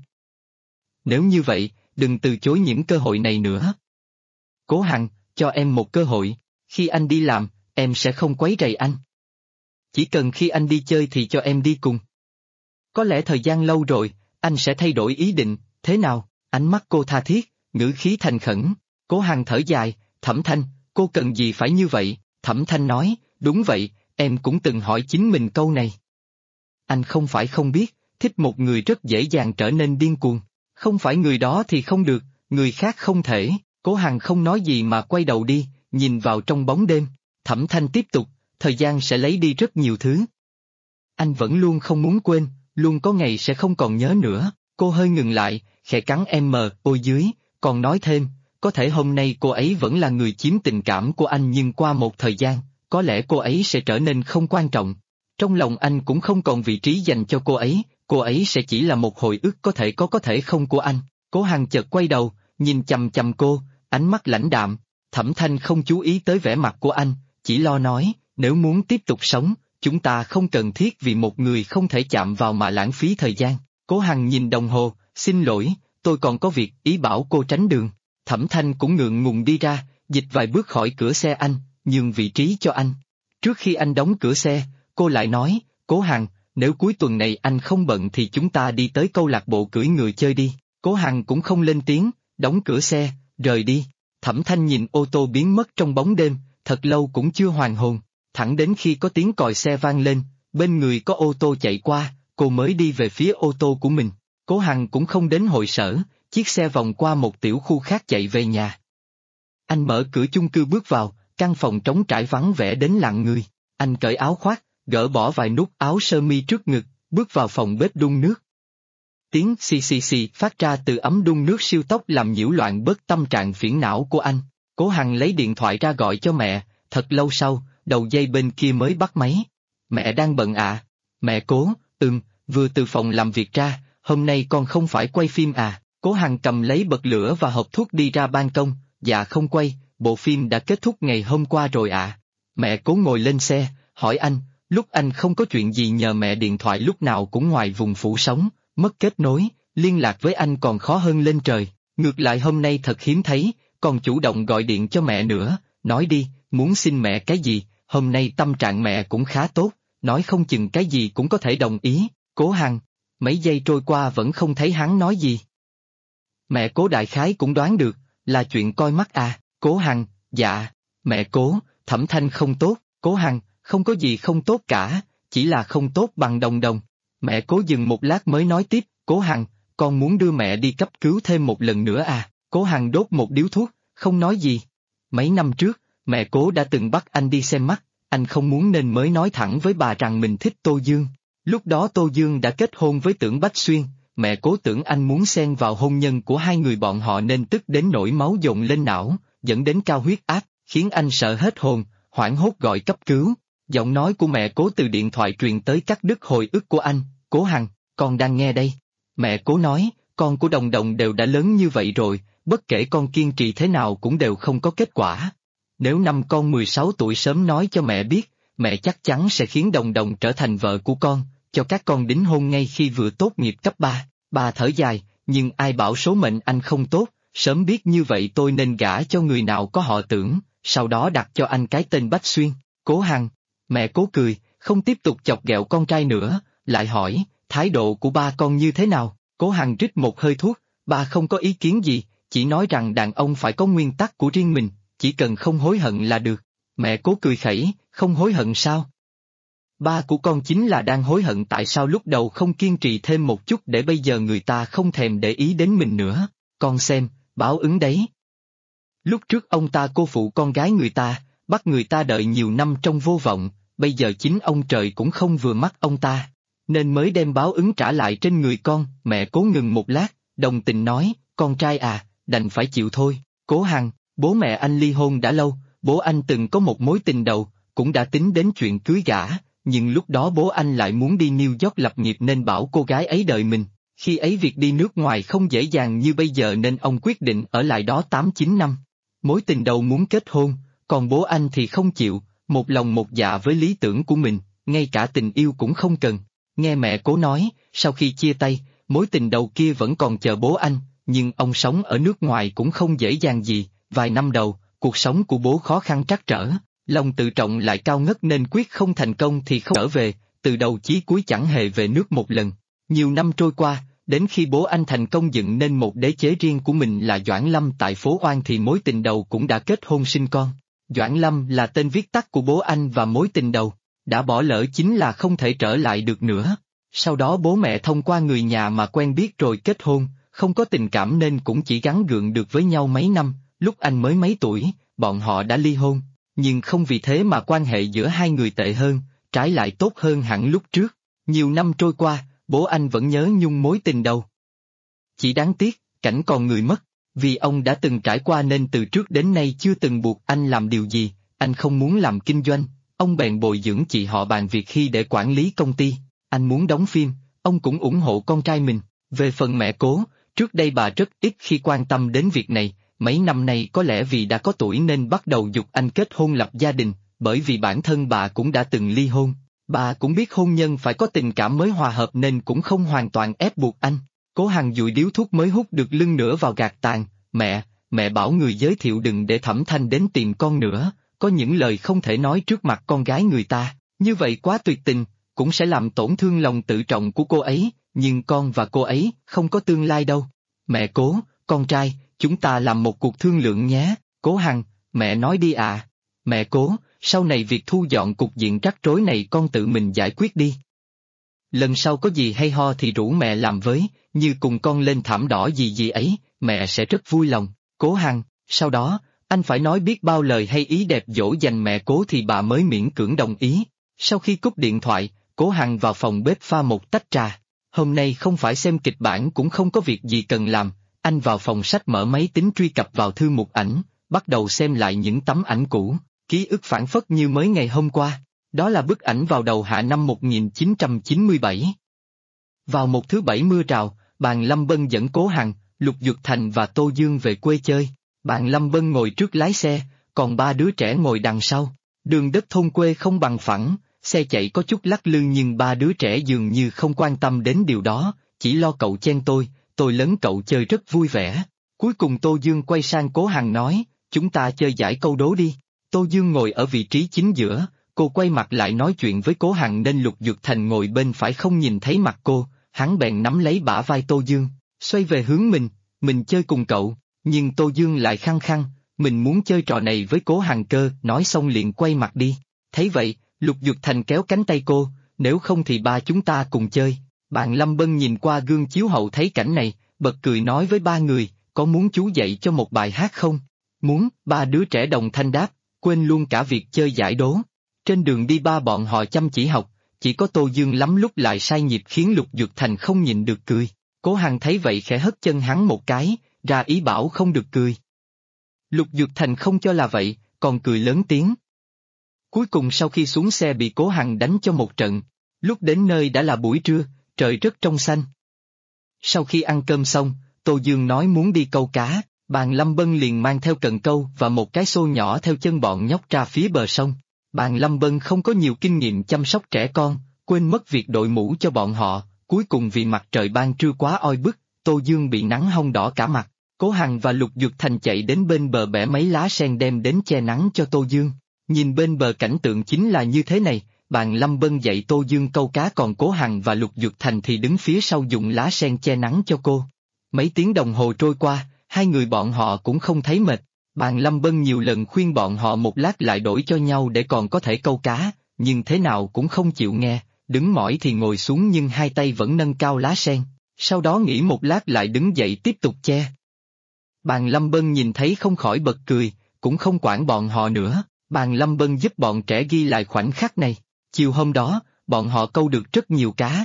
A: Nếu như vậy, đừng từ chối những cơ hội này nữa. Cố Hằng, cho em một cơ hội, khi anh đi làm, em sẽ không quấy rầy anh. Chỉ cần khi anh đi chơi thì cho em đi cùng. Có lẽ thời gian lâu rồi, anh sẽ thay đổi ý định, thế nào? Ánh mắt cô tha thiết, ngữ khí thành khẩn. Cố Hằng thở dài, Thẩm Thanh, cô cần gì phải như vậy? Thẩm Thanh nói, đúng vậy, em cũng từng hỏi chính mình câu này. Anh không phải không biết, thích một người rất dễ dàng trở nên điên cuồng. Không phải người đó thì không được, người khác không thể. Cố Hằng không nói gì mà quay đầu đi, nhìn vào trong bóng đêm. Thẩm Thanh tiếp tục, thời gian sẽ lấy đi rất nhiều thứ. Anh vẫn luôn không muốn quên, luôn có ngày sẽ không còn nhớ nữa. Cô hơi ngừng lại, khẽ cắn em mờ, ôi dưới, còn nói thêm, có thể hôm nay cô ấy vẫn là người chiếm tình cảm của anh nhưng qua một thời gian, có lẽ cô ấy sẽ trở nên không quan trọng. Trong lòng anh cũng không còn vị trí dành cho cô ấy sẽ chỉ là một hồi ức có thể không của anh. Cố Hằng chợt quay đầu, nhìn chằm chằm cô, ánh mắt lãnh đạm. Thẩm Thanh không chú ý tới vẻ mặt của anh, chỉ lo nói, nếu muốn tiếp tục sống, chúng ta không cần thiết vì một người không thể chạm vào mà lãng phí thời gian. Cố Hằng nhìn đồng hồ, xin lỗi, tôi còn có việc, ý bảo cô tránh đường. Thẩm Thanh cũng ngượng ngùng đi ra, dịch vài bước khỏi cửa xe anh, nhường vị trí cho anh. Trước khi anh đóng cửa xe, cô lại nói, Cố Hằng, nếu cuối tuần này anh không bận thì chúng ta đi tới câu lạc bộ cưỡi ngựa chơi đi. Cố Hằng cũng không lên tiếng, đóng cửa xe, rời đi. Thẩm Thanh nhìn ô tô biến mất trong bóng đêm, thật lâu cũng chưa hoàn hồn, thẳng đến khi có tiếng còi xe vang lên, bên người có ô tô chạy qua, cô mới đi về phía ô tô của mình. Cố Hằng cũng không đến hội sở, chiếc xe vòng qua một tiểu khu khác chạy về nhà. Anh mở cửa chung cư bước vào, căn phòng trống trải vắng vẻ đến lặng người. Anh cởi áo khoác, gỡ bỏ vài nút áo sơ mi trước ngực, bước vào phòng bếp đun nước. Tiếng xì xì xì phát ra từ ấm đun nước siêu tốc làm nhiễu loạn bớt tâm trạng phiền não của anh. Cố Hằng lấy điện thoại ra gọi cho mẹ, thật lâu sau, đầu dây bên kia mới bắt máy. Mẹ đang bận à? Mẹ Cố, vừa từ phòng làm việc ra, hôm nay con không phải quay phim à? Cố Hằng cầm lấy bật lửa và hộp thuốc đi ra ban công, dạ không quay, bộ phim đã kết thúc ngày hôm qua rồi à? Mẹ Cố ngồi lên xe, hỏi anh, lúc anh không có chuyện gì nhờ mẹ điện thoại lúc nào cũng ngoài vùng phủ sóng, mất kết nối, liên lạc với anh còn khó hơn lên trời, ngược lại hôm nay thật hiếm thấy, còn chủ động gọi điện cho mẹ nữa, nói đi, muốn xin mẹ cái gì, hôm nay tâm trạng mẹ cũng khá tốt, nói không chừng cái gì cũng có thể đồng ý. Cố Hằng, mấy giây trôi qua vẫn không thấy hắn nói gì. Mẹ Cố đại khái cũng đoán được, là chuyện coi mắt à. Cố Hằng, dạ, mẹ Cố, Thẩm Thanh không tốt. Cố Hằng, không có gì không tốt cả, chỉ là không tốt bằng Đồng Đồng. Mẹ Cố dừng một lát mới nói tiếp, Cố Hằng, con muốn đưa mẹ đi cấp cứu thêm một lần nữa à. Cố Hằng đốt một điếu thuốc, không nói gì. Mấy năm trước, mẹ Cố đã từng bắt anh đi xem mắt, anh không muốn nên mới nói thẳng với bà rằng mình thích Tô Dương. Lúc đó Tô Dương đã kết hôn với Tưởng Bách Xuyên, mẹ Cố tưởng anh muốn xen vào hôn nhân của hai người bọn họ nên tức đến nỗi máu dồn lên não, dẫn đến cao huyết áp, khiến anh sợ hết hồn, hoảng hốt gọi cấp cứu. Giọng nói của mẹ Cố từ điện thoại truyền tới cắt đứt hồi ức của anh. Cố Hằng, con đang nghe đây. Mẹ Cố nói, con của Đồng Đồng đều đã lớn như vậy rồi, bất kể con kiên trì thế nào cũng đều không có kết quả. Nếu năm con 16 tuổi sớm nói cho mẹ biết, mẹ chắc chắn sẽ khiến Đồng Đồng trở thành vợ của con, cho các con đính hôn ngay khi vừa tốt nghiệp cấp 3. Bà thở dài, nhưng ai bảo số mệnh anh không tốt, sớm biết như vậy tôi nên gả cho người nào có họ Tưởng, sau đó đặt cho anh cái tên Bách Xuyên. Cố Hằng, mẹ Cố cười, không tiếp tục chọc ghẹo con trai nữa, lại hỏi, thái độ của ba con như thế nào? Cố Hằng rít một hơi thuốc, ba không có ý kiến gì, chỉ nói rằng đàn ông phải có nguyên tắc của riêng mình, chỉ cần không hối hận là được. Mẹ Cố cười khẩy, không hối hận sao? Ba của con chính là đang hối hận tại sao lúc đầu không kiên trì thêm một chút để bây giờ người ta không thèm để ý đến mình nữa, con xem, báo ứng đấy. Lúc trước ông ta cô phụ con gái người ta, bắt người ta đợi nhiều năm trong vô vọng, bây giờ chính ông trời cũng không vừa mắt ông ta, nên mới đem báo ứng trả lại trên người con. Mẹ Cố ngừng một lát, đồng tình nói, con trai à, đành phải chịu thôi. Cố Hằng, bố mẹ anh ly hôn đã lâu, bố anh từng có một mối tình đầu, cũng đã tính đến chuyện cưới gả, nhưng lúc đó bố anh lại muốn đi New York lập nghiệp nên bảo cô gái ấy đợi mình. Khi ấy việc đi nước ngoài không dễ dàng như bây giờ nên ông quyết định ở lại đó 8-9 năm. Mối tình đầu muốn kết hôn, còn bố anh thì không chịu, một lòng một dạ với lý tưởng của mình, ngay cả tình yêu cũng không cần. Nghe mẹ Cố nói, sau khi chia tay, mối tình đầu kia vẫn còn chờ bố anh, nhưng ông sống ở nước ngoài cũng không dễ dàng gì, vài năm đầu, cuộc sống của bố khó khăn trắc trở, lòng tự trọng lại cao ngất nên quyết không thành công thì không trở về, từ đầu chí cuối chẳng hề về nước một lần. Nhiều năm trôi qua, đến khi bố anh thành công dựng nên một đế chế riêng của mình là Doãn Lâm tại phố Oan thì mối tình đầu cũng đã kết hôn sinh con. Doãn Lâm là tên viết tắt của bố anh và mối tình đầu, đã bỏ lỡ chính là không thể trở lại được nữa. Sau đó bố mẹ thông qua người nhà mà quen biết rồi kết hôn, không có tình cảm nên cũng chỉ gắng gượng được với nhau mấy năm, lúc anh mới mấy tuổi, bọn họ đã ly hôn, nhưng không vì thế mà quan hệ giữa hai người tệ hơn, trái lại tốt hơn hẳn lúc trước. Nhiều năm trôi qua, bố anh vẫn nhớ nhung mối tình đầu. Chỉ đáng tiếc, cảnh còn người mất, vì ông đã từng trải qua nên từ trước đến nay chưa từng buộc anh làm điều gì, anh không muốn làm kinh doanh, ông bèn bồi dưỡng chị họ Bàn Việt Hy để quản lý công ty, anh muốn đóng phim, ông cũng ủng hộ con trai mình. Về phần mẹ Cố, trước đây bà rất ít khi quan tâm đến việc này, mấy năm nay có lẽ vì đã có tuổi nên bắt đầu giục anh kết hôn lập gia đình, bởi vì bản thân bà cũng đã từng ly hôn. Bà cũng biết hôn nhân phải có tình cảm mới hòa hợp nên cũng không hoàn toàn ép buộc anh. Cố Hằng dụi điếu thuốc mới hút được lưng nửa vào gạt tàn, mẹ bảo người giới thiệu đừng để Thẩm Thanh đến tìm con nữa, có những lời không thể nói trước mặt con gái người ta, như vậy quá tuyệt tình, cũng sẽ làm tổn thương lòng tự trọng của cô ấy, nhưng con và cô ấy không có tương lai đâu. Mẹ Cố, con trai, chúng ta làm một cuộc thương lượng nhé. Cố Hằng, mẹ nói đi à. Mẹ Cố, sau này việc thu dọn cục diện rắc rối này con tự mình giải quyết đi. Lần sau có gì hay ho thì rủ mẹ làm với, như cùng con lên thảm đỏ gì ấy, mẹ sẽ rất vui lòng. Cố Hằng, sau đó, anh phải nói biết bao lời hay ý đẹp dỗ dành mẹ Cố thì bà mới miễn cưỡng đồng ý. Sau khi cúp điện thoại, Cố Hằng vào phòng bếp pha một tách trà. Hôm nay không phải xem kịch bản cũng không có việc gì cần làm, anh vào phòng sách mở máy tính truy cập vào thư mục ảnh, bắt đầu xem lại những tấm ảnh cũ, ký ức phảng phất như mới ngày hôm qua. Đó là bức ảnh vào đầu hạ năm 1997. Vào một thứ bảy mưa rào, bạn Lâm Bân dẫn Cố Hằng, Lục Duật Thành và Tô Dương về quê chơi. Bạn Lâm Bân ngồi trước lái xe, còn ba đứa trẻ ngồi đằng sau. Đường đất thôn quê không bằng phẳng, xe chạy có chút lắc lư nhưng ba đứa trẻ dường như không quan tâm đến điều đó, chỉ lo cậu chen tôi lấn cậu chơi rất vui vẻ. Cuối cùng Tô Dương quay sang Cố Hằng nói, chúng ta chơi giải câu đố đi. Tô Dương ngồi ở vị trí chính giữa, cô quay mặt lại nói chuyện với Cố Hằng nên Lục Dược Thành ngồi bên phải không nhìn thấy mặt cô, hắn bèn nắm lấy bả vai Tô Dương, xoay về hướng mình chơi cùng cậu, nhưng Tô Dương lại khăng khăng, mình muốn chơi trò này với Cố Hằng cơ, nói xong liền quay mặt đi. Thấy vậy, Lục Dược Thành kéo cánh tay cô, nếu không thì ba chúng ta cùng chơi. Bạn Lâm Bân nhìn qua gương chiếu hậu thấy cảnh này, bật cười nói với ba người, có muốn chú dạy cho một bài hát không? Muốn, ba đứa trẻ đồng thanh đáp, quên luôn cả việc chơi giải đố. Trên đường đi ba bọn họ chăm chỉ học, chỉ có Tô Dương lắm lúc lại sai nhịp khiến Lục Dược Thành không nhịn được cười. Cố Hằng thấy vậy khẽ hất chân hắn một cái, ra ý bảo không được cười. Lục Dược Thành không cho là vậy, còn cười lớn tiếng. Cuối cùng sau khi xuống xe bị Cố Hằng đánh cho một trận, lúc đến nơi đã là buổi trưa, trời rất trong xanh. Sau khi ăn cơm xong, Tô Dương nói muốn đi câu cá, bạn Lâm Bân liền mang theo cần câu và một cái xô nhỏ theo chân bọn nhóc ra phía bờ sông. Bạn Lâm Bân không có nhiều kinh nghiệm chăm sóc trẻ con, quên mất việc đội mũ cho bọn họ, cuối cùng vì mặt trời ban trưa quá oi bức, Tô Dương bị nắng hong đỏ cả mặt. Cố Hằng và Lục Dược Thành chạy đến bên bờ bẻ mấy lá sen đem đến che nắng cho Tô Dương. Nhìn bên bờ cảnh tượng chính là như thế này, bạn Lâm Bân dạy Tô Dương câu cá còn Cố Hằng và Lục Dược Thành thì đứng phía sau dùng lá sen che nắng cho cô. Mấy tiếng đồng hồ trôi qua, hai người bọn họ cũng không thấy mệt. Bạn Lâm Bân nhiều lần khuyên bọn họ một lát lại đổi cho nhau để còn có thể câu cá, nhưng thế nào cũng không chịu nghe, đứng mỏi thì ngồi xuống nhưng hai tay vẫn nâng cao lá sen, sau đó nghỉ một lát lại đứng dậy tiếp tục che. Bạn Lâm Bân nhìn thấy không khỏi bật cười, cũng không quản bọn họ nữa, bạn Lâm Bân giúp bọn trẻ ghi lại khoảnh khắc này. Chiều hôm đó, bọn họ câu được rất nhiều cá.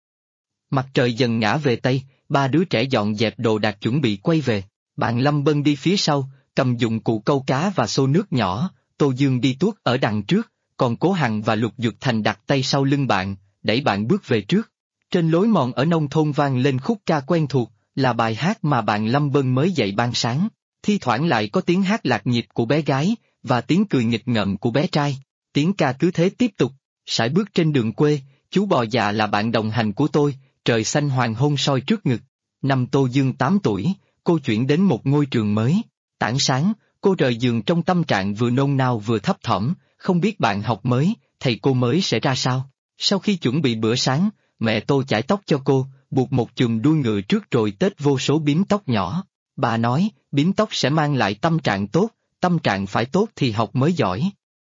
A: Mặt trời dần ngã về Tây, ba đứa trẻ dọn dẹp đồ đạc chuẩn bị quay về. Bạn Lâm Bân đi phía sau, cầm dụng cụ câu cá và xô nước nhỏ, Tô Dương đi tuốt ở đằng trước, còn Cố Hằng và Lục Dược Thành đặt tay sau lưng bạn, đẩy bạn bước về trước. Trên lối mòn ở nông thôn vang lên khúc ca quen thuộc, là bài hát mà bạn Lâm Bân mới dạy ban sáng, thi thoảng lại có tiếng hát lạc nhịp của bé gái, và tiếng cười nghịch ngợm của bé trai. Tiếng ca cứ thế tiếp tục, sải bước trên đường quê, chú bò già là bạn đồng hành của tôi, trời xanh hoàng hôn soi trước ngực. Năm Tô Dương 8 tuổi, cô chuyển đến một ngôi trường mới. Tảng sáng, cô rời giường trong tâm trạng vừa nôn nao vừa thấp thỏm, không biết bạn học mới, thầy cô mới sẽ ra sao. Sau khi chuẩn bị bữa sáng, mẹ Tô chải tóc cho cô, buộc một chùm đuôi ngựa trước rồi tết vô số bím tóc nhỏ. Bà nói, bím tóc sẽ mang lại tâm trạng tốt, tâm trạng phải tốt thì học mới giỏi.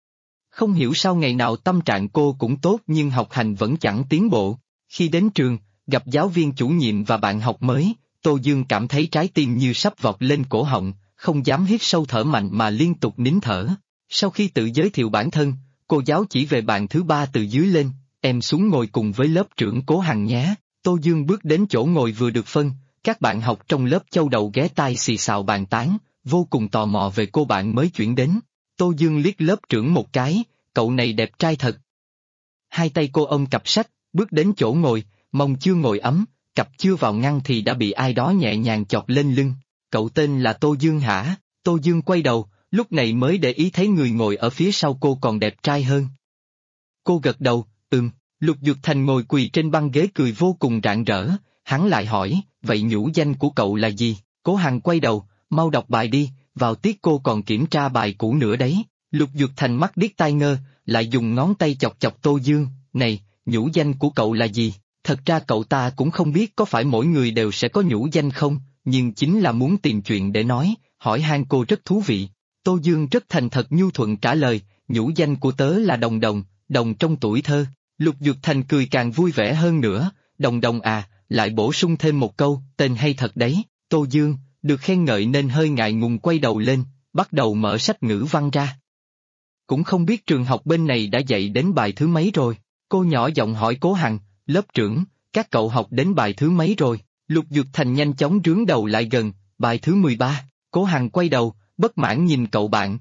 A: Không hiểu sao ngày nào tâm trạng cô cũng tốt nhưng học hành vẫn chẳng tiến bộ. Khi đến trường, gặp giáo viên chủ nhiệm và bạn học mới, Tô Dương cảm thấy trái tim như sắp vọt lên cổ họng, không dám hít sâu thở mạnh mà liên tục nín thở. Sau khi tự giới thiệu bản thân, cô giáo chỉ về bàn thứ ba từ dưới lên, em xuống ngồi cùng với lớp trưởng Cố Hằng nhé. Tô Dương bước đến chỗ ngồi vừa được phân, các bạn học trong lớp châu đầu ghé tai xì xào bàn tán, vô cùng tò mò về cô bạn mới chuyển đến. Tô Dương liếc lớp trưởng một cái, cậu này đẹp trai thật. Hai tay cô ôm cặp sách, bước đến chỗ ngồi, mông chưa ngồi ấm, cặp chưa vào ngăn thì đã bị ai đó nhẹ nhàng chọt lên lưng. Cậu tên là Tô Dương hả? Tô Dương quay đầu, lúc này mới để ý thấy người ngồi ở phía sau cô còn đẹp trai hơn. Cô gật đầu, Lục Dược Thành ngồi quỳ trên băng ghế cười vô cùng rạng rỡ, hắn lại hỏi, vậy nhũ danh của cậu là gì? Cố Hằng quay đầu, mau đọc bài đi, vào tiết cô còn kiểm tra bài cũ nữa đấy. Lục Dược Thành mắt điếc tai ngơ, lại dùng ngón tay chọc chọc Tô Dương, này, nhũ danh của cậu là gì? Thật ra cậu ta cũng không biết có phải mỗi người đều sẽ có nhũ danh không, nhưng chính là muốn tìm chuyện để nói, hỏi han cô rất thú vị. Tô Dương rất thành thật nhu thuận trả lời, nhũ danh của tớ là Đồng Đồng, đồng trong tuổi thơ. Lục Dược Thành cười càng vui vẻ hơn nữa, Đồng Đồng à, lại bổ sung thêm một câu, tên hay thật đấy. Tô Dương, được khen ngợi nên hơi ngại ngùng quay đầu lên, bắt đầu mở sách ngữ văn ra. Cũng không biết trường học bên này đã dạy đến bài thứ mấy rồi, cô nhỏ giọng hỏi Cố Hằng, lớp trưởng, các cậu học đến bài thứ mấy rồi? Lục Dược Thành nhanh chóng rướn đầu lại gần, bài thứ 13, Cố Hằng quay đầu, bất mãn nhìn cậu bạn.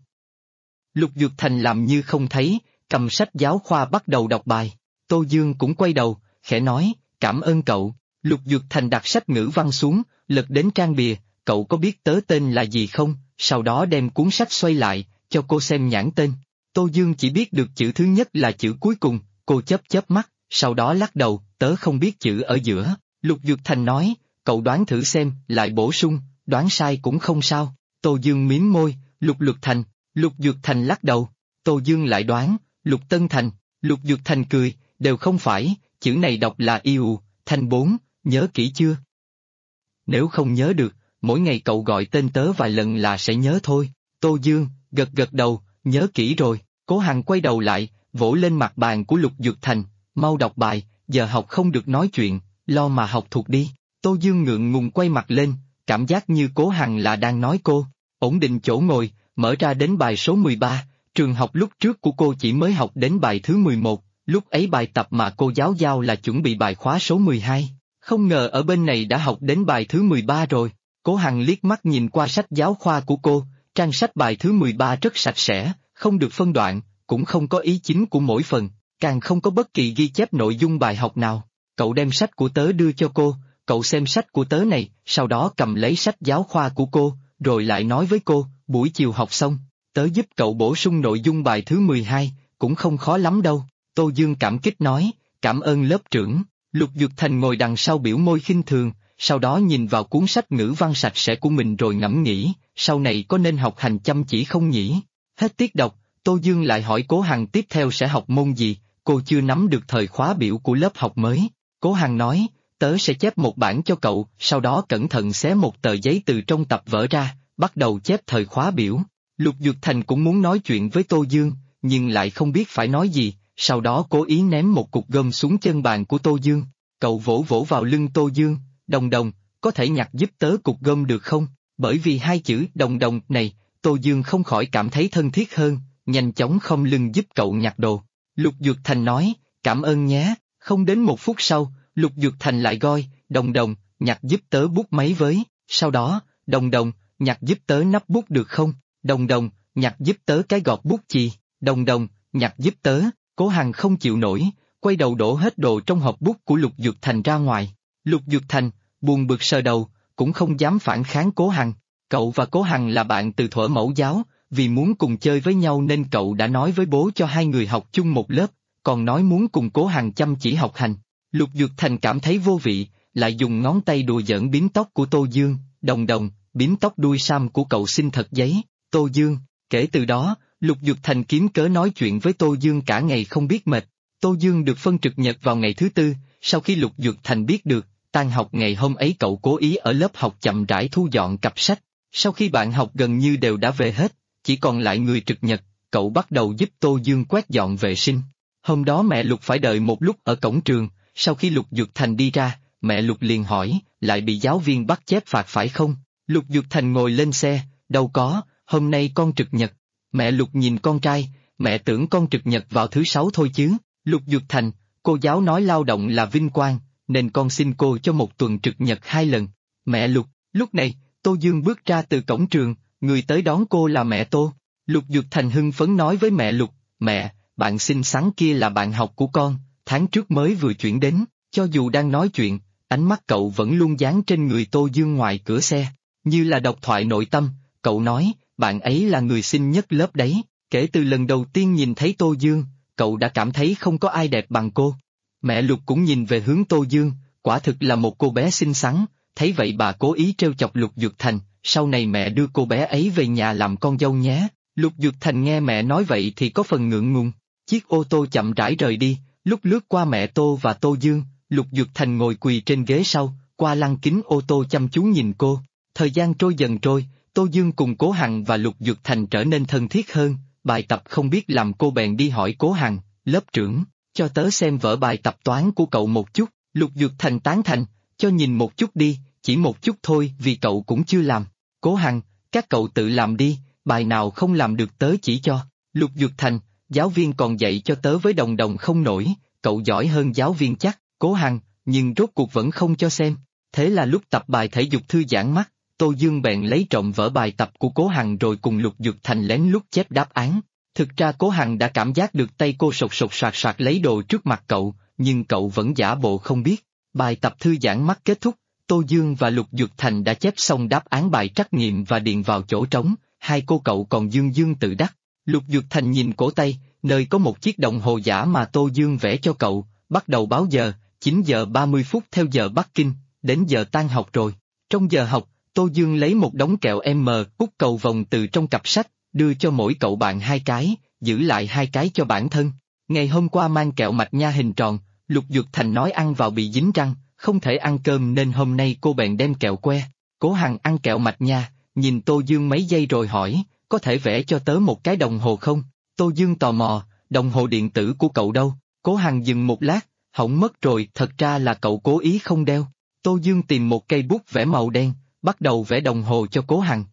A: Lục Dược Thành làm như không thấy, cầm sách giáo khoa bắt đầu đọc bài. Tô Dương cũng quay đầu, khẽ nói, cảm ơn cậu. Lục Dược Thành đặt sách ngữ văn xuống, lật đến trang bìa, cậu có biết tớ tên là gì không? Sau đó đem cuốn sách xoay lại, cho cô xem nhãn tên. Tô Dương chỉ biết được chữ thứ nhất là chữ cuối cùng, cô chớp chớp mắt, sau đó lắc đầu, tớ không biết chữ ở giữa. Lục Dược Thành nói, cậu đoán thử xem, lại bổ sung, đoán sai cũng không sao. Tô Dương mím môi, Lục Dược Thành lắc đầu. Tô Dương lại đoán, Lục Tân Thành, Lục Dược Thành cười, đều không phải, chữ này đọc là yêu, Thành 4, nhớ kỹ chưa? Nếu không nhớ được, mỗi ngày cậu gọi tên tớ vài lần là sẽ nhớ thôi. Tô Dương, gật gật đầu, nhớ kỹ rồi. Cố Hằng quay đầu lại, vỗ lên mặt bàn của Lục Dược Thành, mau đọc bài, giờ học không được nói chuyện, lo mà học thuộc đi. Tô Dương ngượng ngùng quay mặt lên, cảm giác như Cố Hằng là đang nói cô. Ổn định chỗ ngồi, mở ra đến bài số 13, trường học lúc trước của cô chỉ mới học đến bài thứ 11, lúc ấy bài tập mà cô giáo giao là chuẩn bị bài khóa số 12. Không ngờ ở bên này đã học đến bài thứ 13 rồi. Cố Hằng liếc mắt nhìn qua sách giáo khoa của cô, trang sách bài thứ 13 rất sạch sẽ, không được phân đoạn, cũng không có ý chính của mỗi phần, càng không có bất kỳ ghi chép nội dung bài học nào. Cậu đem sách của tớ đưa cho cô, cậu xem sách của tớ này, sau đó cầm lấy sách giáo khoa của cô, rồi lại nói với cô, buổi chiều học xong, tớ giúp cậu bổ sung nội dung bài thứ 12, cũng không khó lắm đâu. Tô Dương cảm kích nói, cảm ơn lớp trưởng. Lục Dược Thành ngồi đằng sau biểu môi khinh thường, sau đó nhìn vào cuốn sách ngữ văn sạch sẽ của mình rồi ngẫm nghĩ, sau này có nên học hành chăm chỉ không nhỉ? Hết tiết đọc, Tô Dương lại hỏi Cố Hằng tiếp theo sẽ học môn gì, cô chưa nắm được thời khóa biểu của lớp học mới. Cố Hằng nói, tớ sẽ chép một bản cho cậu, sau đó cẩn thận xé một tờ giấy từ trong tập vở ra, bắt đầu chép thời khóa biểu. Lục Dược Thành cũng muốn nói chuyện với Tô Dương, nhưng lại không biết phải nói gì, sau đó cố ý ném một cục gôm xuống chân bàn của Tô Dương. Cậu vỗ vỗ vào lưng Tô Dương, Đồng Đồng, có thể nhặt giúp tớ cục gôm được không? Bởi vì hai chữ Đồng Đồng này, Tô Dương không khỏi cảm thấy thân thiết hơn, nhanh chóng khom lưng giúp cậu nhặt đồ. Lục Dược Thành nói, cảm ơn nhé. Không đến một phút sau, Lục Dược Thành lại gọi, Đồng Đồng, nhặt giúp tớ bút máy với, sau đó, Đồng Đồng, nhặt giúp tớ nắp bút được không? Đồng Đồng, nhặt giúp tớ cái gọt bút chì, Đồng Đồng, nhặt giúp tớ. Cố Hằng không chịu nổi, quay đầu đổ hết đồ trong hộp bút của Lục Dược Thành ra ngoài. Lục Dược Thành, buồn bực sờ đầu, cũng không dám phản kháng Cố Hằng. Cậu và Cố Hằng là bạn từ thuở mẫu giáo, vì muốn cùng chơi với nhau nên cậu đã nói với bố cho hai người học chung một lớp, còn nói muốn cùng Cố Hằng chăm chỉ học hành. Lục Dược Thành cảm thấy vô vị, lại dùng ngón tay đùa giỡn bím tóc của Tô Dương, Đồng Đồng, bím tóc đuôi sam của cậu xin thật giấy, Tô Dương. Kể từ đó, Lục Dược Thành kiếm cớ nói chuyện với Tô Dương cả ngày không biết mệt. Tô Dương được phân trực nhật vào ngày thứ tư, sau khi Lục Dược Thành biết được, tan học ngày hôm ấy cậu cố ý ở lớp học chậm rãi thu dọn cặp sách. Sau khi bạn học gần như đều đã về hết, chỉ còn lại người trực nhật, cậu bắt đầu giúp Tô Dương quét dọn vệ sinh. Hôm đó mẹ Lục phải đợi một lúc ở cổng trường, sau khi Lục Dược Thành đi ra, mẹ Lục liền hỏi, lại bị giáo viên bắt chép phạt phải không? Lục Dược Thành ngồi lên xe, đâu có, hôm nay con trực nhật. Mẹ Lục nhìn con trai, mẹ tưởng con trực nhật vào thứ sáu thôi chứ. Lục Dược Thành, cô giáo nói lao động là vinh quang, nên con xin cô cho một tuần trực nhật 2 lần. Mẹ Lục, lúc này, Tô Dương bước ra từ cổng trường, người tới đón cô là mẹ Tô. Lục Dược Thành hưng phấn nói với mẹ Lục, mẹ, bạn xinh xắn kia là bạn học của con, tháng trước mới vừa chuyển đến. Cho dù đang nói chuyện, ánh mắt cậu vẫn luôn dán trên người Tô Dương ngoài cửa xe. Như là độc thoại nội tâm, cậu nói, bạn ấy là người xinh nhất lớp đấy. Kể từ lần đầu tiên nhìn thấy Tô Dương, cậu đã cảm thấy không có ai đẹp bằng cô. Mẹ Lục cũng nhìn về hướng Tô Dương, quả thực là một cô bé xinh xắn, thấy vậy bà cố ý trêu chọc Lục Dược Thành, sau này mẹ đưa cô bé ấy về nhà làm con dâu nhé. Lục Dược Thành nghe mẹ nói vậy thì có phần ngượng ngùng. Chiếc ô tô chậm rãi rời đi, lúc lướt qua mẹ Tô và Tô Dương, Lục Dược Thành ngồi quỳ trên ghế sau, qua lăng kính ô tô chăm chú nhìn cô. Thời gian trôi dần trôi, Tô Dương cùng Cố Hằng và Lục Dược Thành trở nên thân thiết hơn, bài tập không biết làm cô bèn đi hỏi Cố Hằng, lớp trưởng, cho tớ xem vở bài tập toán của cậu một chút. Lục Dược Thành tán thành, cho nhìn một chút đi, chỉ một chút thôi vì cậu cũng chưa làm. Cố Hằng, các cậu tự làm đi, bài nào không làm được tớ chỉ cho. Lục Dược Thành, giáo viên còn dạy cho tớ với Đồng Đồng không nổi, cậu giỏi hơn giáo viên chắc. Cố Hằng, nhưng rốt cuộc vẫn không cho xem. Thế là lúc tập bài thể dục thư giãn mắt, Tô Dương bèn lấy trộm vở bài tập của Cố Hằng rồi cùng Lục Dược Thành lén lút chép đáp án. Thực ra Cố Hằng đã cảm giác được tay cô sột sột soạt soạt lấy đồ trước mặt cậu, nhưng cậu vẫn giả bộ không biết. Bài tập thư giãn mắt kết thúc, Tô Dương và Lục Dược Thành đã chép xong đáp án bài trắc nghiệm và điền vào chỗ trống, hai cô cậu còn dương dương tự đắc. Lục Dược Thành nhìn cổ tay, nơi có một chiếc đồng hồ giả mà Tô Dương vẽ cho cậu, bắt đầu báo giờ, 9 giờ 30 phút theo giờ Bắc Kinh, đến giờ tan học rồi. Trong giờ học, Tô Dương lấy một đống kẹo M, cúc cầu vồng từ trong cặp sách, đưa cho mỗi cậu bạn 2 cái, giữ lại 2 cái cho bản thân. Ngày hôm qua mang kẹo mạch nha hình tròn, Lục Dược Thành nói ăn vào bị dính răng, không thể ăn cơm nên hôm nay cô bèn đem kẹo que. Cố Hằng ăn kẹo mạch nha, nhìn Tô Dương mấy giây rồi hỏi, có thể vẽ cho tớ một cái đồng hồ không? Tô Dương tò mò, đồng hồ điện tử của cậu đâu? Cố Hằng dừng một lát, hỏng mất rồi, thật ra là cậu cố ý không đeo. Tô Dương tìm một cây bút vẽ màu đen, bắt đầu vẽ đồng hồ cho Cố Hằng.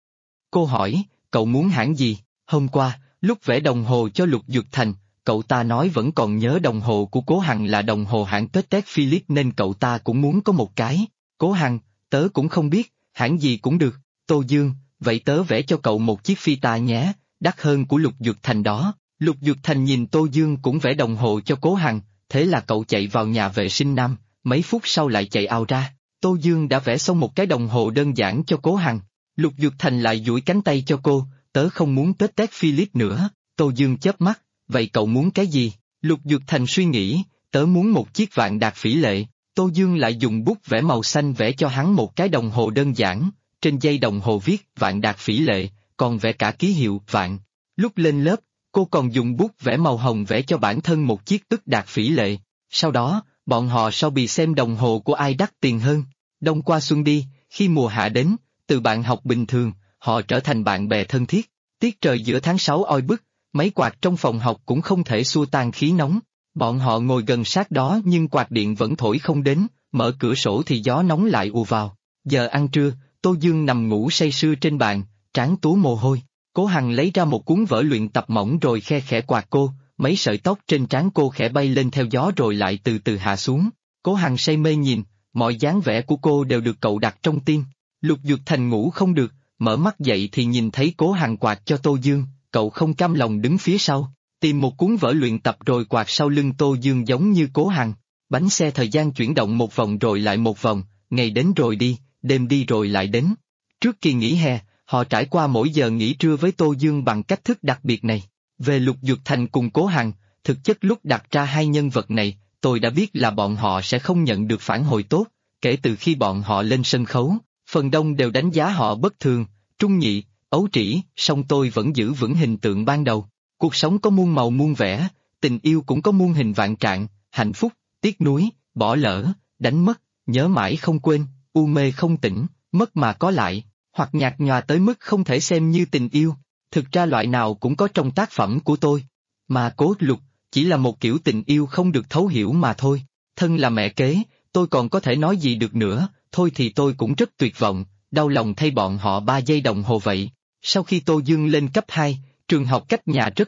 A: Cô hỏi, cậu muốn hãng gì? Hôm qua, lúc vẽ đồng hồ cho Lục Dược Thành, cậu ta nói vẫn còn nhớ đồng hồ của Cố Hằng là đồng hồ hãng Patek Philippe nên cậu ta cũng muốn có một cái. Cố Hằng, tớ cũng không biết, hãng gì cũng được. Tô Dương, vậy tớ vẽ cho cậu một chiếc phi ta nhé, đắt hơn của Lục Dược Thành đó. Lục Dược Thành nhìn Tô Dương cũng vẽ đồng hồ cho Cố Hằng, thế là cậu chạy vào nhà vệ sinh nam, mấy phút sau lại chạy ào ra. Tô Dương đã vẽ xong một cái đồng hồ đơn giản cho Cố Hằng. Lục Dược Thành lại duỗi cánh tay cho cô, tớ không muốn Patek Philippe nữa. Tô Dương chớp mắt, vậy cậu muốn cái gì? Lục Dược Thành suy nghĩ, tớ muốn một chiếc vạn đạt phỉ lệ. Tô Dương lại dùng bút vẽ màu xanh vẽ cho hắn một cái đồng hồ đơn giản, trên dây đồng hồ viết vạn đạt phỉ lệ, còn vẽ cả ký hiệu vạn. Lúc lên lớp, cô còn dùng bút vẽ màu hồng vẽ cho bản thân một chiếc ức đạt phỉ lệ. Sau đó, bọn họ so bì xem đồng hồ của ai đắt tiền hơn. Đông qua xuân đi, khi mùa hạ đến, từ bạn học bình thường, họ trở thành bạn bè thân thiết. Tiết trời giữa tháng 6 oi bức, máy quạt trong phòng học cũng không thể xua tan khí nóng. Bọn họ ngồi gần sát đó nhưng quạt điện vẫn thổi không đến, mở cửa sổ thì gió nóng lại ùa vào. Giờ ăn trưa, Tô Dương nằm ngủ say sưa trên bàn, trán túa mồ hôi. Cố Hằng lấy ra một cuốn vở luyện tập mỏng rồi khe khẽ quạt cô, mấy sợi tóc trên trán cô khẽ bay lên theo gió rồi lại từ từ hạ xuống. Cố Hằng say mê nhìn, mọi dáng vẻ của cô đều được cậu đặt trong tim. Lục Dược Thành ngủ không được, mở mắt dậy thì nhìn thấy Cố Hằng quạt cho Tô Dương, cậu không cam lòng đứng phía sau, tìm một cuốn vở luyện tập rồi quạt sau lưng Tô Dương giống như Cố Hằng. Bánh xe thời gian chuyển động một vòng rồi lại một vòng, ngày đến rồi đi, đêm đi rồi lại đến. Trước kỳ nghỉ hè, họ trải qua mỗi giờ nghỉ trưa với Tô Dương bằng cách thức đặc biệt này. Về Lục Dược Thành cùng Cố Hằng, thực chất lúc đặt ra hai nhân vật này, tôi đã biết là bọn họ sẽ không nhận được phản hồi tốt, kể từ khi bọn họ lên sân khấu, phần đông đều đánh giá họ bất thường, trung nhị, ấu trĩ, song tôi vẫn giữ vững hình tượng ban đầu. Cuộc sống có muôn màu muôn vẻ, tình yêu cũng có muôn hình vạn trạng, hạnh phúc, tiếc nuối, bỏ lỡ, đánh mất, nhớ mãi không quên, u mê không tỉnh, mất mà có lại, hoặc nhạt nhòa tới mức không thể xem như tình yêu. Thực ra loại nào cũng có trong tác phẩm của tôi. Mà Cố Lục, chỉ là một kiểu tình yêu không được thấu hiểu mà thôi. Thân là mẹ kế, tôi còn có thể nói gì được nữa, thôi thì tôi cũng rất tuyệt vọng, đau lòng thay bọn họ 3 giây đồng hồ vậy. Sau khi Tô Dương lên cấp 2, trường học cách nhà rất.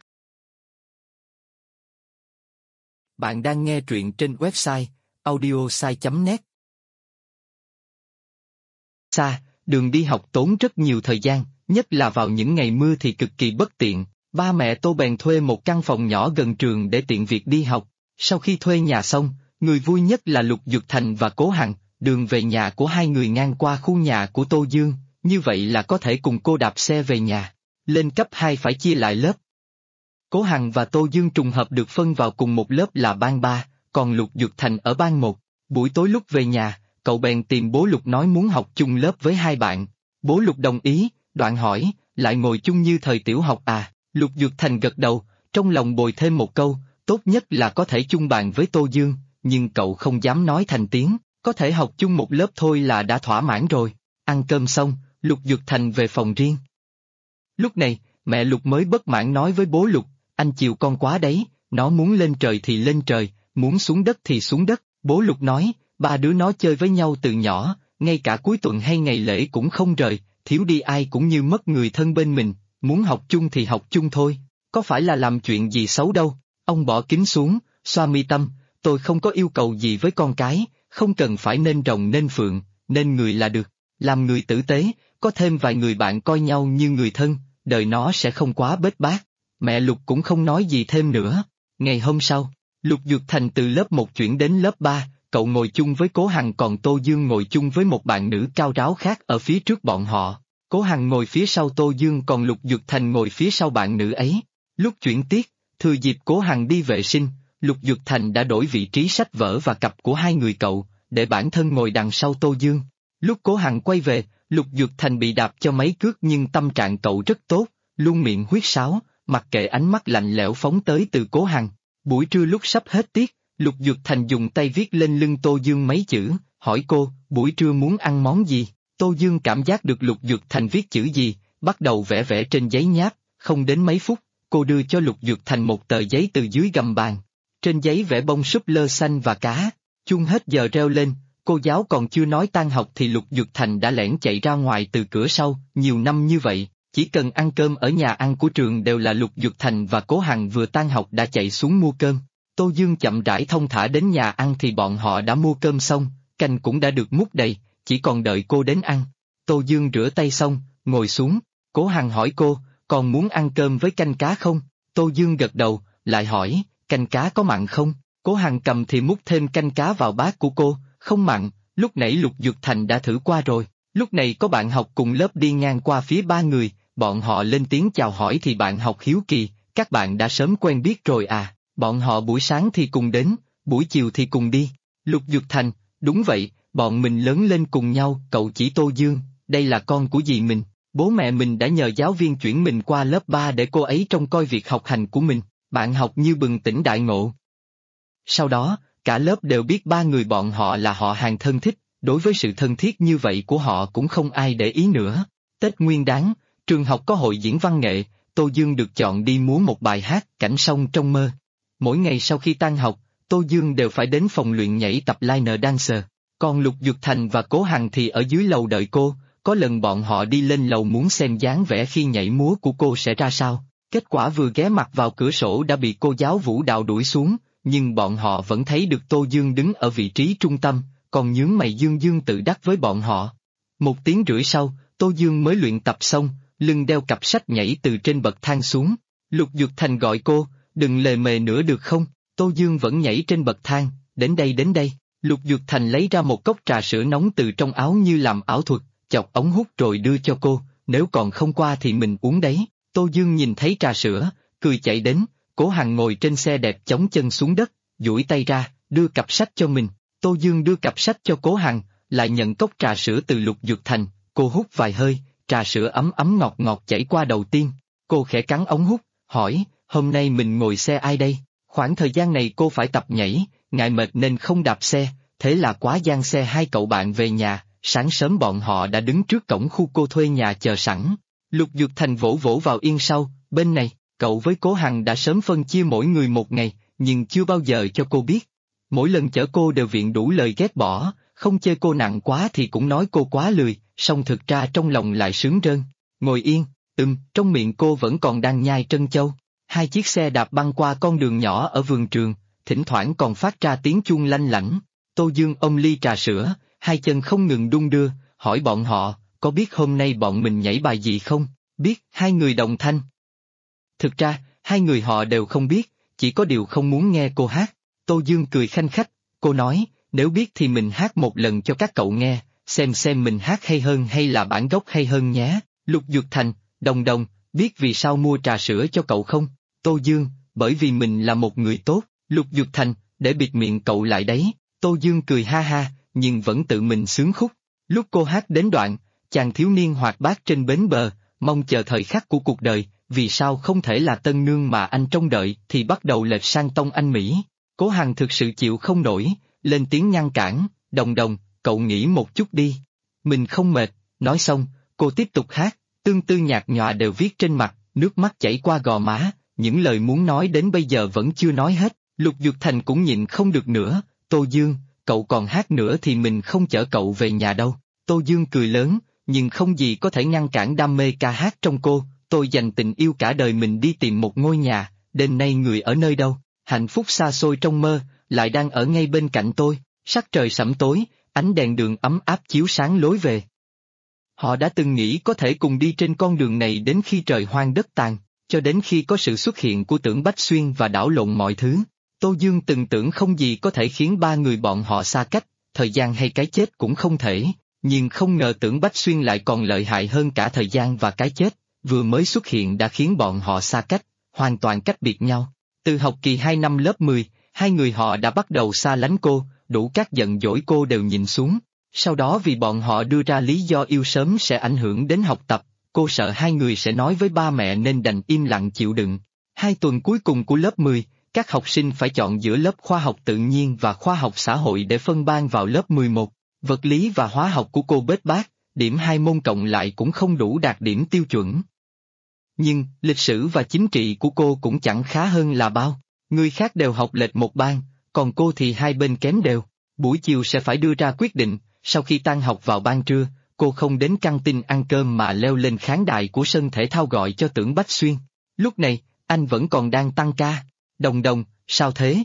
A: Bạn đang nghe truyện trên website audiosai.net. Xa, đường đi học tốn rất nhiều thời gian, nhất là vào những ngày mưa thì cực kỳ bất tiện. Ba mẹ Tô bèn thuê một căn phòng nhỏ gần trường để tiện việc đi học. Sau khi thuê nhà xong, người vui nhất là Lục Dược Thành và Cố Hằng. Đường về nhà của hai người ngang qua khu nhà của Tô Dương, như vậy là có thể cùng cô đạp xe về nhà. Lên cấp 2 phải chia lại lớp. Cố Hằng và Tô Dương trùng hợp được phân vào cùng một lớp là ban 3, còn Lục Dược Thành ở ban 1. Buổi tối lúc về nhà, cậu bèn tìm bố Lục nói muốn học chung lớp với hai bạn. Bố Lục đồng ý, đoạn hỏi, lại ngồi chung như thời tiểu học à? Lục Dược Thành gật đầu, trong lòng bồi thêm một câu, tốt nhất là có thể chung bàn với Tô Dương, nhưng cậu không dám nói thành tiếng, có thể học chung một lớp thôi là đã thỏa mãn rồi. Ăn cơm xong, Lục Dược Thành về phòng riêng. Lúc này, mẹ Lục mới bất mãn nói với bố Lục, anh chiều con quá đấy, nó muốn lên trời thì lên trời, muốn xuống đất thì xuống đất. Bố Lục nói, ba đứa nó chơi với nhau từ nhỏ, ngay cả cuối tuần hay ngày lễ cũng không rời, thiếu đi ai cũng như mất người thân bên mình, muốn học chung thì học chung thôi, có phải là làm chuyện gì xấu đâu. Ông bỏ kính xuống, xoa mi tâm, tôi không có yêu cầu gì với con cái, không cần phải nên rồng nên phượng, nên người là được, làm người tử tế, có thêm vài người bạn coi nhau như người thân, đời nó sẽ không quá bết bát. Mẹ Lục cũng không nói gì thêm nữa. Ngày hôm sau, Lục Dược Thành từ lớp 1 chuyển đến lớp 3, cậu ngồi chung với Cố Hằng còn Tô Dương ngồi chung với một bạn nữ cao ráo khác ở phía trước bọn họ. Cố Hằng ngồi phía sau Tô Dương còn Lục Dược Thành ngồi phía sau bạn nữ ấy. Lúc chuyển tiết, thừa dịp Cố Hằng đi vệ sinh, Lục Dược Thành đã đổi vị trí sách vở và cặp của hai người cậu, để bản thân ngồi đằng sau Tô Dương. Lúc Cố Hằng quay về, Lục Dược Thành bị đạp cho mấy cước nhưng tâm trạng cậu rất tốt, luôn miệng huýt sáo, mặc kệ ánh mắt lạnh lẽo phóng tới từ Cố Hằng. Buổi trưa lúc sắp hết tiết, Lục Dược Thành dùng tay viết lên lưng Tô Dương mấy chữ, hỏi cô, buổi trưa muốn ăn món gì? Tô Dương cảm giác được Lục Dược Thành viết chữ gì, bắt đầu vẽ vẽ trên giấy nháp, không đến mấy phút, cô đưa cho Lục Dược Thành một tờ giấy từ dưới gầm bàn. Trên giấy vẽ bông súp lơ xanh và cá, chuông hết giờ reo lên, cô giáo còn chưa nói tan học thì Lục Dược Thành đã lẻn chạy ra ngoài từ cửa sau, nhiều năm như vậy, chỉ cần ăn cơm ở nhà ăn của trường đều là Lục Dược Thành và Cố Hằng vừa tan học đã chạy xuống mua cơm. Tô Dương chậm rãi thong thả đến nhà ăn thì bọn họ đã mua cơm xong, canh cũng đã được múc đầy, chỉ còn đợi cô đến ăn. Tô Dương rửa tay xong, ngồi xuống, Cố Hằng hỏi cô, còn muốn ăn cơm với canh cá không? Tô Dương gật đầu, lại hỏi, canh cá có mặn không? Cố Hằng cầm thì múc thêm canh cá vào bát của cô, không mặn, lúc nãy Lục Dược Thành đã thử qua rồi. Lúc này có bạn học cùng lớp đi ngang qua phía ba người, bọn họ lên tiếng chào hỏi thì bạn học hiếu kỳ, các bạn đã sớm quen biết rồi à, bọn họ buổi sáng thì cùng đến, buổi chiều thì cùng đi. Lục Dược Thành, đúng vậy, bọn mình lớn lên cùng nhau, cậu chỉ Tô Dương, đây là con của dì mình, bố mẹ mình đã nhờ giáo viên chuyển mình qua lớp 3 để cô ấy trông coi việc học hành của mình, bạn học như bừng tỉnh đại ngộ. Sau đó, cả lớp đều biết ba người bọn họ là họ hàng thân thích, đối với sự thân thiết như vậy của họ cũng không ai để ý nữa. Tết Nguyên Đán, trường học có hội diễn văn nghệ, Tô Dương được chọn đi múa một bài hát Cảnh Sông Trong Mơ. Mỗi ngày sau khi tan học, Tô Dương đều phải đến phòng luyện nhảy tập line dancer, còn Lục Dược Thành và Cố Hằng thì ở dưới lầu đợi cô, có lần bọn họ đi lên lầu muốn xem dáng vẻ khi nhảy múa của cô sẽ ra sao, kết quả vừa ghé mặt vào cửa sổ đã bị cô giáo vũ đạo đuổi xuống, nhưng bọn họ vẫn thấy được Tô Dương đứng ở vị trí trung tâm, còn nhướng mày dương dương tự đắc với bọn họ. 1 tiếng rưỡi sau, Tô Dương mới luyện tập xong, lưng đeo cặp sách nhảy từ trên bậc thang xuống. Lục Dược Thành gọi cô, đừng lề mề nữa được không? Tô Dương vẫn nhảy trên bậc thang, đến đây. Lục Dược Thành lấy ra một cốc trà sữa nóng từ trong áo như làm ảo thuật, chọc ống hút rồi đưa cho cô, nếu còn không qua thì mình uống đấy. Tô Dương nhìn thấy trà sữa, cười chạy đến, Cố Hằng ngồi trên xe đẹp chống chân xuống đất, duỗi tay ra, đưa cặp sách cho mình. Tô Dương đưa cặp sách cho Cố Hằng, lại nhận cốc trà sữa từ Lục Dược Thành, cô hút vài hơi, trà sữa ấm ấm ngọt ngọt chảy qua đầu tiên. Cô khẽ cắn ống hút, hỏi, hôm nay mình ngồi xe ai đây? Khoảng thời gian này cô phải tập nhảy, ngại mệt nên không đạp xe, thế là quá giang xe hai cậu bạn về nhà, sáng sớm bọn họ đã đứng trước cổng khu cô thuê nhà chờ sẵn. Lục Dược Thành vỗ vỗ vào yên sau, bên này, cậu với Cố Hằng đã sớm phân chia mỗi người một ngày, nhưng chưa bao giờ cho cô biết. Mỗi lần chở cô đều viện đủ lời ghét bỏ, không chê cô nặng quá thì cũng nói cô quá lười, song thực ra trong lòng lại sướng rơn. Ngồi yên, trong miệng cô vẫn còn đang nhai trân châu. 2 chiếc xe đạp băng qua con đường nhỏ ở vườn trường, thỉnh thoảng còn phát ra tiếng chuông lanh lảnh. Tô Dương ôm ly trà sữa, 2 chân không ngừng đung đưa, hỏi bọn họ, có biết hôm nay bọn mình nhảy bài gì không? Biết, 2 người đồng thanh. Thực ra, 2 người họ đều không biết, chỉ có điều không muốn nghe cô hát. Tô Dương cười khanh khách, cô nói, nếu biết thì mình hát một lần cho các cậu nghe, xem mình hát hay hơn hay là bản gốc hay hơn nhé. Lục Dược Thành, Đồng, biết vì sao mua trà sữa cho cậu không? Tô Dương, bởi vì mình là một người tốt. Lục Dược Thành, để bịt miệng cậu lại đấy. Tô Dương cười ha ha, nhưng vẫn tự mình sướng khúc. Lúc cô hát đến đoạn, chàng thiếu niên hoạt bát trên bến bờ, mong chờ thời khắc của cuộc đời, vì sao không thể là tân nương mà anh trông đợi thì bắt đầu lệch sang tông anh Mỹ. Cố Hằng thực sự chịu không nổi, lên tiếng ngăn cản, Đồng, cậu nghĩ một chút đi. Mình không mệt, nói xong, cô tiếp tục hát, tương tư nhạt nhòa đều viết trên mặt, nước mắt chảy qua gò má, những lời muốn nói đến bây giờ vẫn chưa nói hết. Lục Dược Thành cũng nhịn không được nữa, Tô Dương, cậu còn hát nữa thì mình không chở cậu về nhà đâu. Tô Dương cười lớn, nhưng không gì có thể ngăn cản đam mê ca hát trong cô, tôi dành tình yêu cả đời mình đi tìm một ngôi nhà, đêm nay người ở nơi đâu, hạnh phúc xa xôi trong mơ, lại đang ở ngay bên cạnh tôi, sắc trời sẫm tối, ánh đèn đường ấm áp chiếu sáng lối về. Họ đã từng nghĩ có thể cùng đi trên con đường này đến khi trời hoang đất tàn, cho đến khi có sự xuất hiện của Tưởng Bách Xuyên và đảo lộn mọi thứ. Tô Dương từng tưởng không gì có thể khiến ba người bọn họ xa cách, thời gian hay cái chết cũng không thể, nhưng không ngờ Tưởng Bách Xuyên lại còn lợi hại hơn cả thời gian và cái chết, vừa mới xuất hiện đã khiến bọn họ xa cách, hoàn toàn cách biệt nhau. Từ học kỳ 2 năm lớp 10, 2 người họ đã bắt đầu xa lánh cô, đủ các giận dỗi cô đều nhìn xuống. Sau đó vì bọn họ đưa ra lý do yêu sớm sẽ ảnh hưởng đến học tập, cô sợ hai người sẽ nói với ba mẹ nên đành im lặng chịu đựng. 2 tuần cuối cùng của lớp 10, các học sinh phải chọn giữa lớp khoa học tự nhiên và khoa học xã hội để phân ban vào lớp 11. Vật lý và hóa học của cô bết bát, điểm 2 môn cộng lại cũng không đủ đạt điểm tiêu chuẩn. Nhưng, lịch sử và chính trị của cô cũng chẳng khá hơn là bao. Người khác đều học lệch một ban, còn cô thì hai bên kém đều. Buổi chiều sẽ phải đưa ra quyết định, sau khi tan học vào ban trưa, cô không đến căng tin ăn cơm mà leo lên khán đài của sân thể thao gọi cho Tưởng Bách Xuyên. Lúc này, anh vẫn còn đang tăng ca. Đồng đồng, sao thế?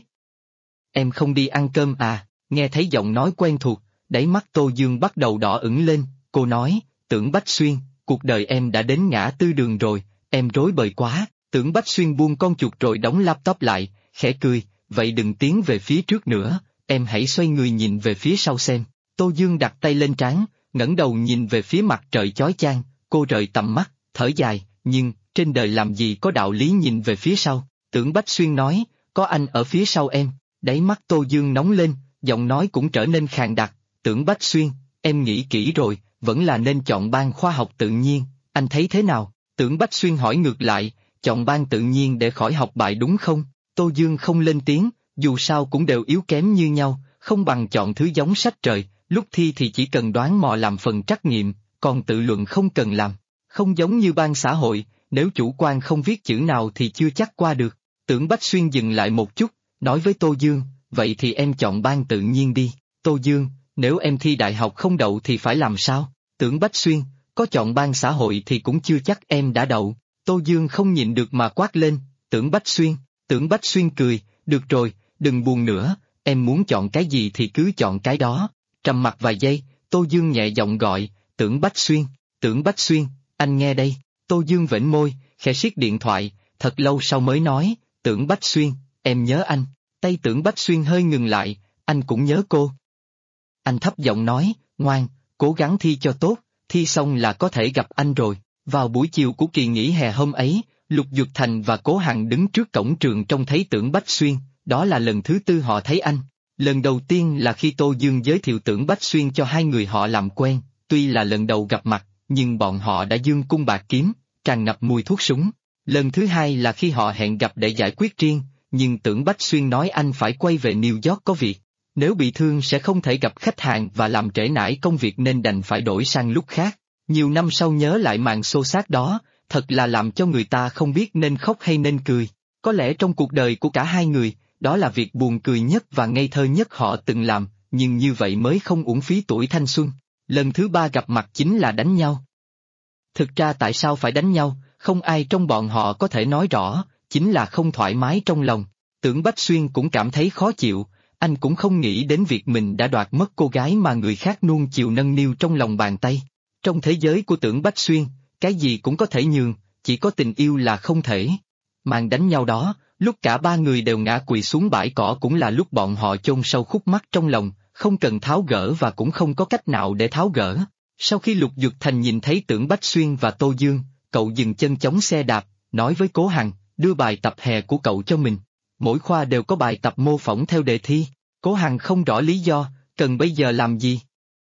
A: Em không đi ăn cơm à? Nghe thấy giọng nói quen thuộc, đáy mắt Tô Dương bắt đầu đỏ ửng lên, cô nói, Tưởng Bách Xuyên, cuộc đời em đã đến ngã tư đường rồi, em rối bời quá. Tưởng Bách Xuyên buông con chuột rồi đóng laptop lại, khẽ cười, vậy đừng tiến về phía trước nữa, em hãy xoay người nhìn về phía sau xem. Tô Dương đặt tay lên trán, ngẩng đầu nhìn về phía mặt trời chói chang, cô rời tầm mắt, thở dài, nhưng, trên đời làm gì có đạo lý nhìn về phía sau. Tưởng Bách Xuyên nói, có anh ở phía sau em. Đáy mắt Tô Dương nóng lên, giọng nói cũng trở nên khàn đặc, Tưởng Bách Xuyên, em nghĩ kỹ rồi, vẫn là nên chọn ban khoa học tự nhiên, anh thấy thế nào? Tưởng Bách Xuyên hỏi ngược lại, chọn ban tự nhiên để khỏi học bại đúng không? Tô Dương không lên tiếng, dù sao cũng đều yếu kém như nhau, không bằng chọn thứ giống sách trời, lúc thi thì chỉ cần đoán mò làm phần trắc nghiệm, còn tự luận không cần làm. Không giống như ban xã hội, nếu chủ quan không viết chữ nào thì chưa chắc qua được. Tưởng Bách Xuyên dừng lại một chút, nói với Tô Dương, vậy thì em chọn ban tự nhiên đi. Tô Dương, nếu em thi đại học không đậu thì phải làm sao? Tưởng Bách Xuyên, có chọn ban xã hội thì cũng chưa chắc em đã đậu. Tô Dương không nhịn được mà quát lên, Tưởng Bách Xuyên. Tưởng Bách Xuyên cười, được rồi, đừng buồn nữa, em muốn chọn cái gì thì cứ chọn cái đó. Trầm mặc vài giây, Tô Dương nhẹ giọng gọi, Tưởng Bách Xuyên, Tưởng Bách Xuyên, anh nghe đây. Tô Dương vểnh môi, khẽ siết điện thoại, thật lâu sau mới nói, Tưởng Bách Xuyên, em nhớ anh. Tay Tưởng Bách Xuyên hơi ngừng lại, anh cũng nhớ cô. Anh thấp giọng nói, ngoan, cố gắng thi cho tốt, thi xong là có thể gặp anh rồi. Vào buổi chiều của kỳ nghỉ hè hôm ấy, Lục Duyệt Thành và Cố Hằng đứng trước cổng trường trông thấy Tưởng Bách Xuyên, đó là lần thứ 4 họ thấy anh. Lần đầu tiên là khi Tô Dương giới thiệu Tưởng Bách Xuyên cho hai người họ làm quen, tuy là lần đầu gặp mặt, nhưng bọn họ đã dương cung bạc kiếm, tràn ngập mùi thuốc súng. Lần thứ hai là khi họ hẹn gặp để giải quyết riêng, nhưng Tưởng Bách Xuyên nói anh phải quay về New York có việc. Nếu bị thương sẽ không thể gặp khách hàng và làm trễ nải công việc nên đành phải đổi sang lúc khác. Nhiều năm sau nhớ lại màn xô xát đó, thật là làm cho người ta không biết nên khóc hay nên cười. Có lẽ trong cuộc đời của cả hai người, đó là việc buồn cười nhất và ngây thơ nhất họ từng làm, nhưng như vậy mới không uổng phí tuổi thanh xuân. Lần thứ 3 gặp mặt chính là đánh nhau. Thực ra tại sao phải đánh nhau, không ai trong bọn họ có thể nói rõ, chính là không thoải mái trong lòng. Tưởng Bách Xuyên cũng cảm thấy khó chịu, anh cũng không nghĩ đến việc mình đã đoạt mất cô gái mà người khác nuông chiều nâng niu trong lòng bàn tay. Trong thế giới của Tưởng Bách Xuyên, cái gì cũng có thể nhường, chỉ có tình yêu là không thể. Màn đánh nhau đó, lúc cả ba người đều ngã quỵ xuống bãi cỏ cũng là lúc bọn họ chôn sâu khúc mắc trong lòng, không cần tháo gỡ và cũng không có cách nào để tháo gỡ. Sau khi Lục Duyệt Thành nhìn thấy Tưởng Bách Xuyên và Tô Dương, cậu dừng chân chống xe đạp, nói với Cố Hằng, đưa bài tập hè của cậu cho mình. Mỗi khoa đều có bài tập mô phỏng theo đề thi. Cố Hằng không rõ lý do, cần bây giờ làm gì?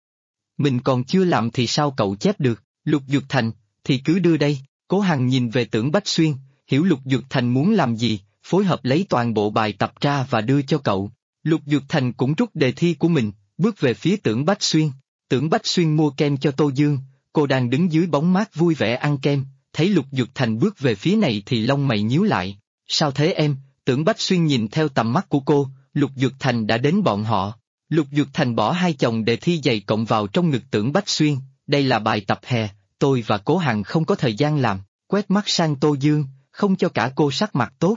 A: Mình còn chưa làm thì sao cậu chép được? Lục Duyệt Thành, thì cứ đưa đây. Cố Hằng nhìn về Tưởng Bách Xuyên, hiểu Lục Duyệt Thành muốn làm gì, phối hợp lấy toàn bộ bài tập ra và đưa cho cậu. Lục Duyệt Thành cũng rút đề thi của mình, bước về phía Tưởng Bách Xuyên. Tưởng Bách Xuyên mua kem cho Tô Dương, cô đang đứng dưới bóng mát vui vẻ ăn kem, thấy Lục Duyệt Thành bước về phía này thì lông mày nhíu lại. Sao thế em? Tưởng Bách Xuyên nhìn theo tầm mắt của cô, Lục Duyệt Thành đã đến bọn họ. Lục Duyệt Thành bỏ hai chồng đề thi dày cộng vào trong ngực Tưởng Bách Xuyên, đây là bài tập hè, tôi và Cố Hằng không có thời gian làm, quét mắt sang Tô Dương, không cho cả cô sắc mặt tốt.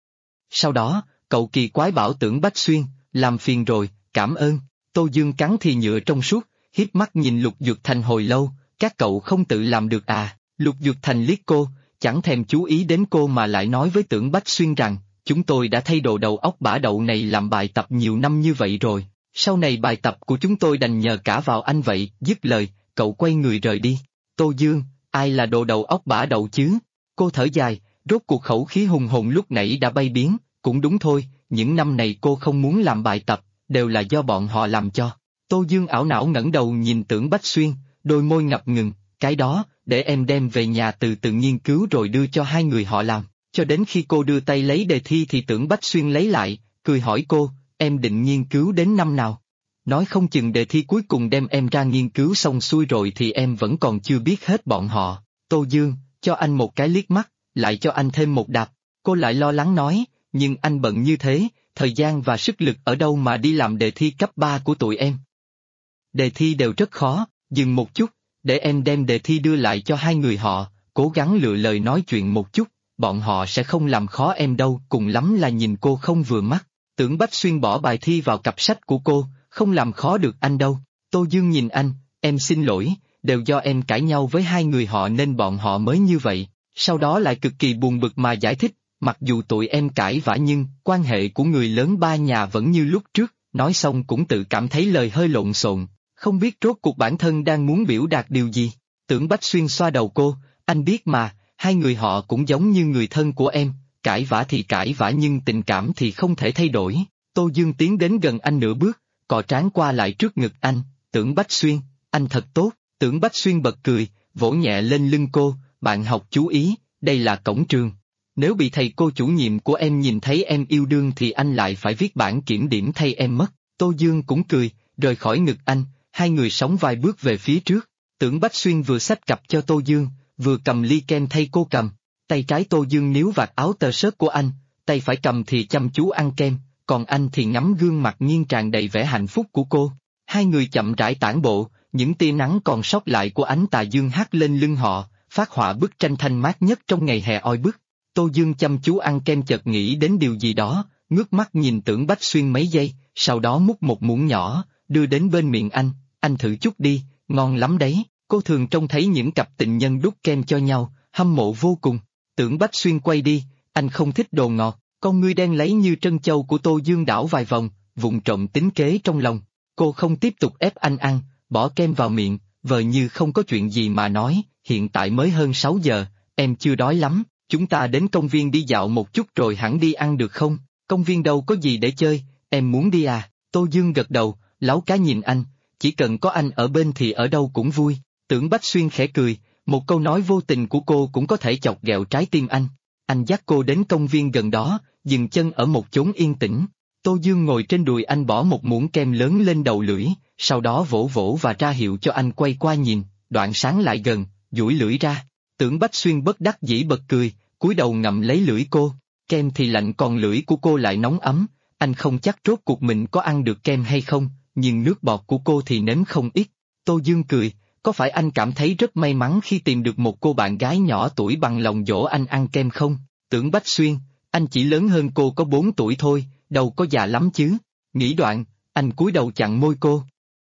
A: Sau đó, cậu kỳ quái bảo Tưởng Bách Xuyên, làm phiền rồi, cảm ơn. Tô Dương cắn thìa nhựa trong suốt, hiếp mắt nhìn Lục Duyệt Thành hồi lâu, các cậu không tự làm được à? Lục Duyệt Thành liếc cô, chẳng thèm chú ý đến cô mà lại nói với Tưởng Bách Xuyên rằng, chúng tôi đã thay đồ đầu óc bả đậu này làm bài tập nhiều năm như vậy rồi, sau này bài tập của chúng tôi đành nhờ cả vào anh vậy. Dứt lời, cậu quay người rời đi. Tô Dương, ai là đồ đầu óc bả đậu chứ? Cô thở dài, rốt cuộc khẩu khí hùng hồn lúc nãy đã bay biến, cũng đúng thôi, những năm này cô không muốn làm bài tập, đều là do bọn họ làm cho. Tô Dương ảo não ngẩng đầu nhìn Tưởng Bách Xuyên, đôi môi ngập ngừng, cái đó, để em đem về nhà từ từ nghiên cứu rồi đưa cho hai người họ làm. Cho đến khi cô đưa tay lấy đề thi thì Tưởng Bách Xuyên lấy lại, cười hỏi cô, em định nghiên cứu đến năm nào? Nói không chừng đề thi cuối cùng đem em ra nghiên cứu xong xuôi rồi thì em vẫn còn chưa biết hết bọn họ. Tô Dương, cho anh một cái liếc mắt, lại cho anh thêm một đạp. Cô lại lo lắng nói, nhưng anh bận như thế, thời gian và sức lực ở đâu mà đi làm đề thi cấp 3 của tụi em. Đề thi đều rất khó, dừng một chút, để em đem đề thi đưa lại cho hai người họ, cố gắng lựa lời nói chuyện một chút, bọn họ sẽ không làm khó em đâu, cùng lắm là nhìn cô không vừa mắt. Tưởng Bách Xuyên bỏ bài thi vào cặp sách của cô, không làm khó được anh đâu. Tô Dương nhìn anh, em xin lỗi, đều do em cãi nhau với hai người họ nên bọn họ mới như vậy. Sau đó lại cực kỳ buồn bực mà giải thích, mặc dù tụi em cãi vã nhưng quan hệ của người lớn ba nhà vẫn như lúc trước, nói xong cũng tự cảm thấy lời hơi lộn xộn, không biết rốt cuộc bản thân đang muốn biểu đạt điều gì. Tưởng Bách Xuyên xoa đầu cô, anh biết mà, hai người họ cũng giống như người thân của em, cãi vã thì cãi vã nhưng tình cảm thì không thể thay đổi. Tô Dương tiến đến gần anh nửa bước, cọ trán qua lại trước ngực anh, Tưởng Bách Xuyên, anh thật tốt. Tưởng Bách Xuyên bật cười, vỗ nhẹ lên lưng cô, bạn học chú ý, đây là cổng trường. Nếu bị thầy cô chủ nhiệm của em nhìn thấy em yêu đương thì anh lại phải viết bản kiểm điểm thay em mất. Tô Dương cũng cười, rời khỏi ngực anh, hai người sóng vai bước về phía trước. Tưởng Bách Xuyên vừa xách cặp cho Tô Dương, vừa cầm ly kem thay cô cầm. Tay trái Tô Dương níu vạt áo tơ xớt của anh, tay phải cầm thì chăm chú ăn kem, còn anh thì ngắm gương mặt nghiêng tràn đầy vẻ hạnh phúc của cô. Hai người chậm rãi tản bộ, những tia nắng còn sót lại của ánh tà dương hắt lên lưng họ, phát họa bức tranh thanh mát nhất trong ngày hè oi bức. Tô Dương chăm chú ăn kem chợt nghĩ đến điều gì đó, ngước mắt nhìn Tưởng Bách Xuyên mấy giây, sau đó múc một muỗng nhỏ, đưa đến bên miệng anh thử chút đi, ngon lắm đấy. Cô thường trông thấy những cặp tình nhân đút kem cho nhau, hâm mộ vô cùng. Tưởng Bách Xuyên quay đi, anh không thích đồ ngọt, con ngươi đen lấy như trân châu của Tô Dương đảo vài vòng, vụng trộm tính kế trong lòng. Cô không tiếp tục ép anh ăn, bỏ kem vào miệng, vờ như không có chuyện gì mà nói, hiện tại mới hơn 6 giờ, em chưa đói lắm, chúng ta đến công viên đi dạo một chút rồi hẳn đi ăn được không? Công viên đâu có gì để chơi, em muốn đi à? Tô Dương gật đầu, láu cá nhìn anh, chỉ cần có anh ở bên thì ở đâu cũng vui. Tưởng Bách Xuyên khẽ cười, một câu nói vô tình của cô cũng có thể chọc ghẹo trái tim anh. Anh dắt cô đến công viên gần đó, dừng chân ở một chốn yên tĩnh. Tô Dương ngồi trên đùi anh bỏ một muỗng kem lớn lên đầu lưỡi, sau đó vỗ vỗ và ra hiệu cho anh quay qua nhìn, đoạn sáng lại gần, duỗi lưỡi ra. Tưởng Bách Xuyên bất đắc dĩ bật cười, cúi đầu ngậm lấy lưỡi cô, kem thì lạnh còn lưỡi của cô lại nóng ấm, anh không chắc rốt cuộc mình có ăn được kem hay không, nhưng nước bọt của cô thì nếm không ít. Tô Dương cười, có phải anh cảm thấy rất may mắn khi tìm được một cô bạn gái nhỏ tuổi bằng lòng dỗ anh ăn kem không? Tưởng Bách Xuyên, anh chỉ lớn hơn cô có 4 tuổi thôi, đâu có già lắm chứ. Nghĩ đoạn, anh cúi đầu chặn môi cô.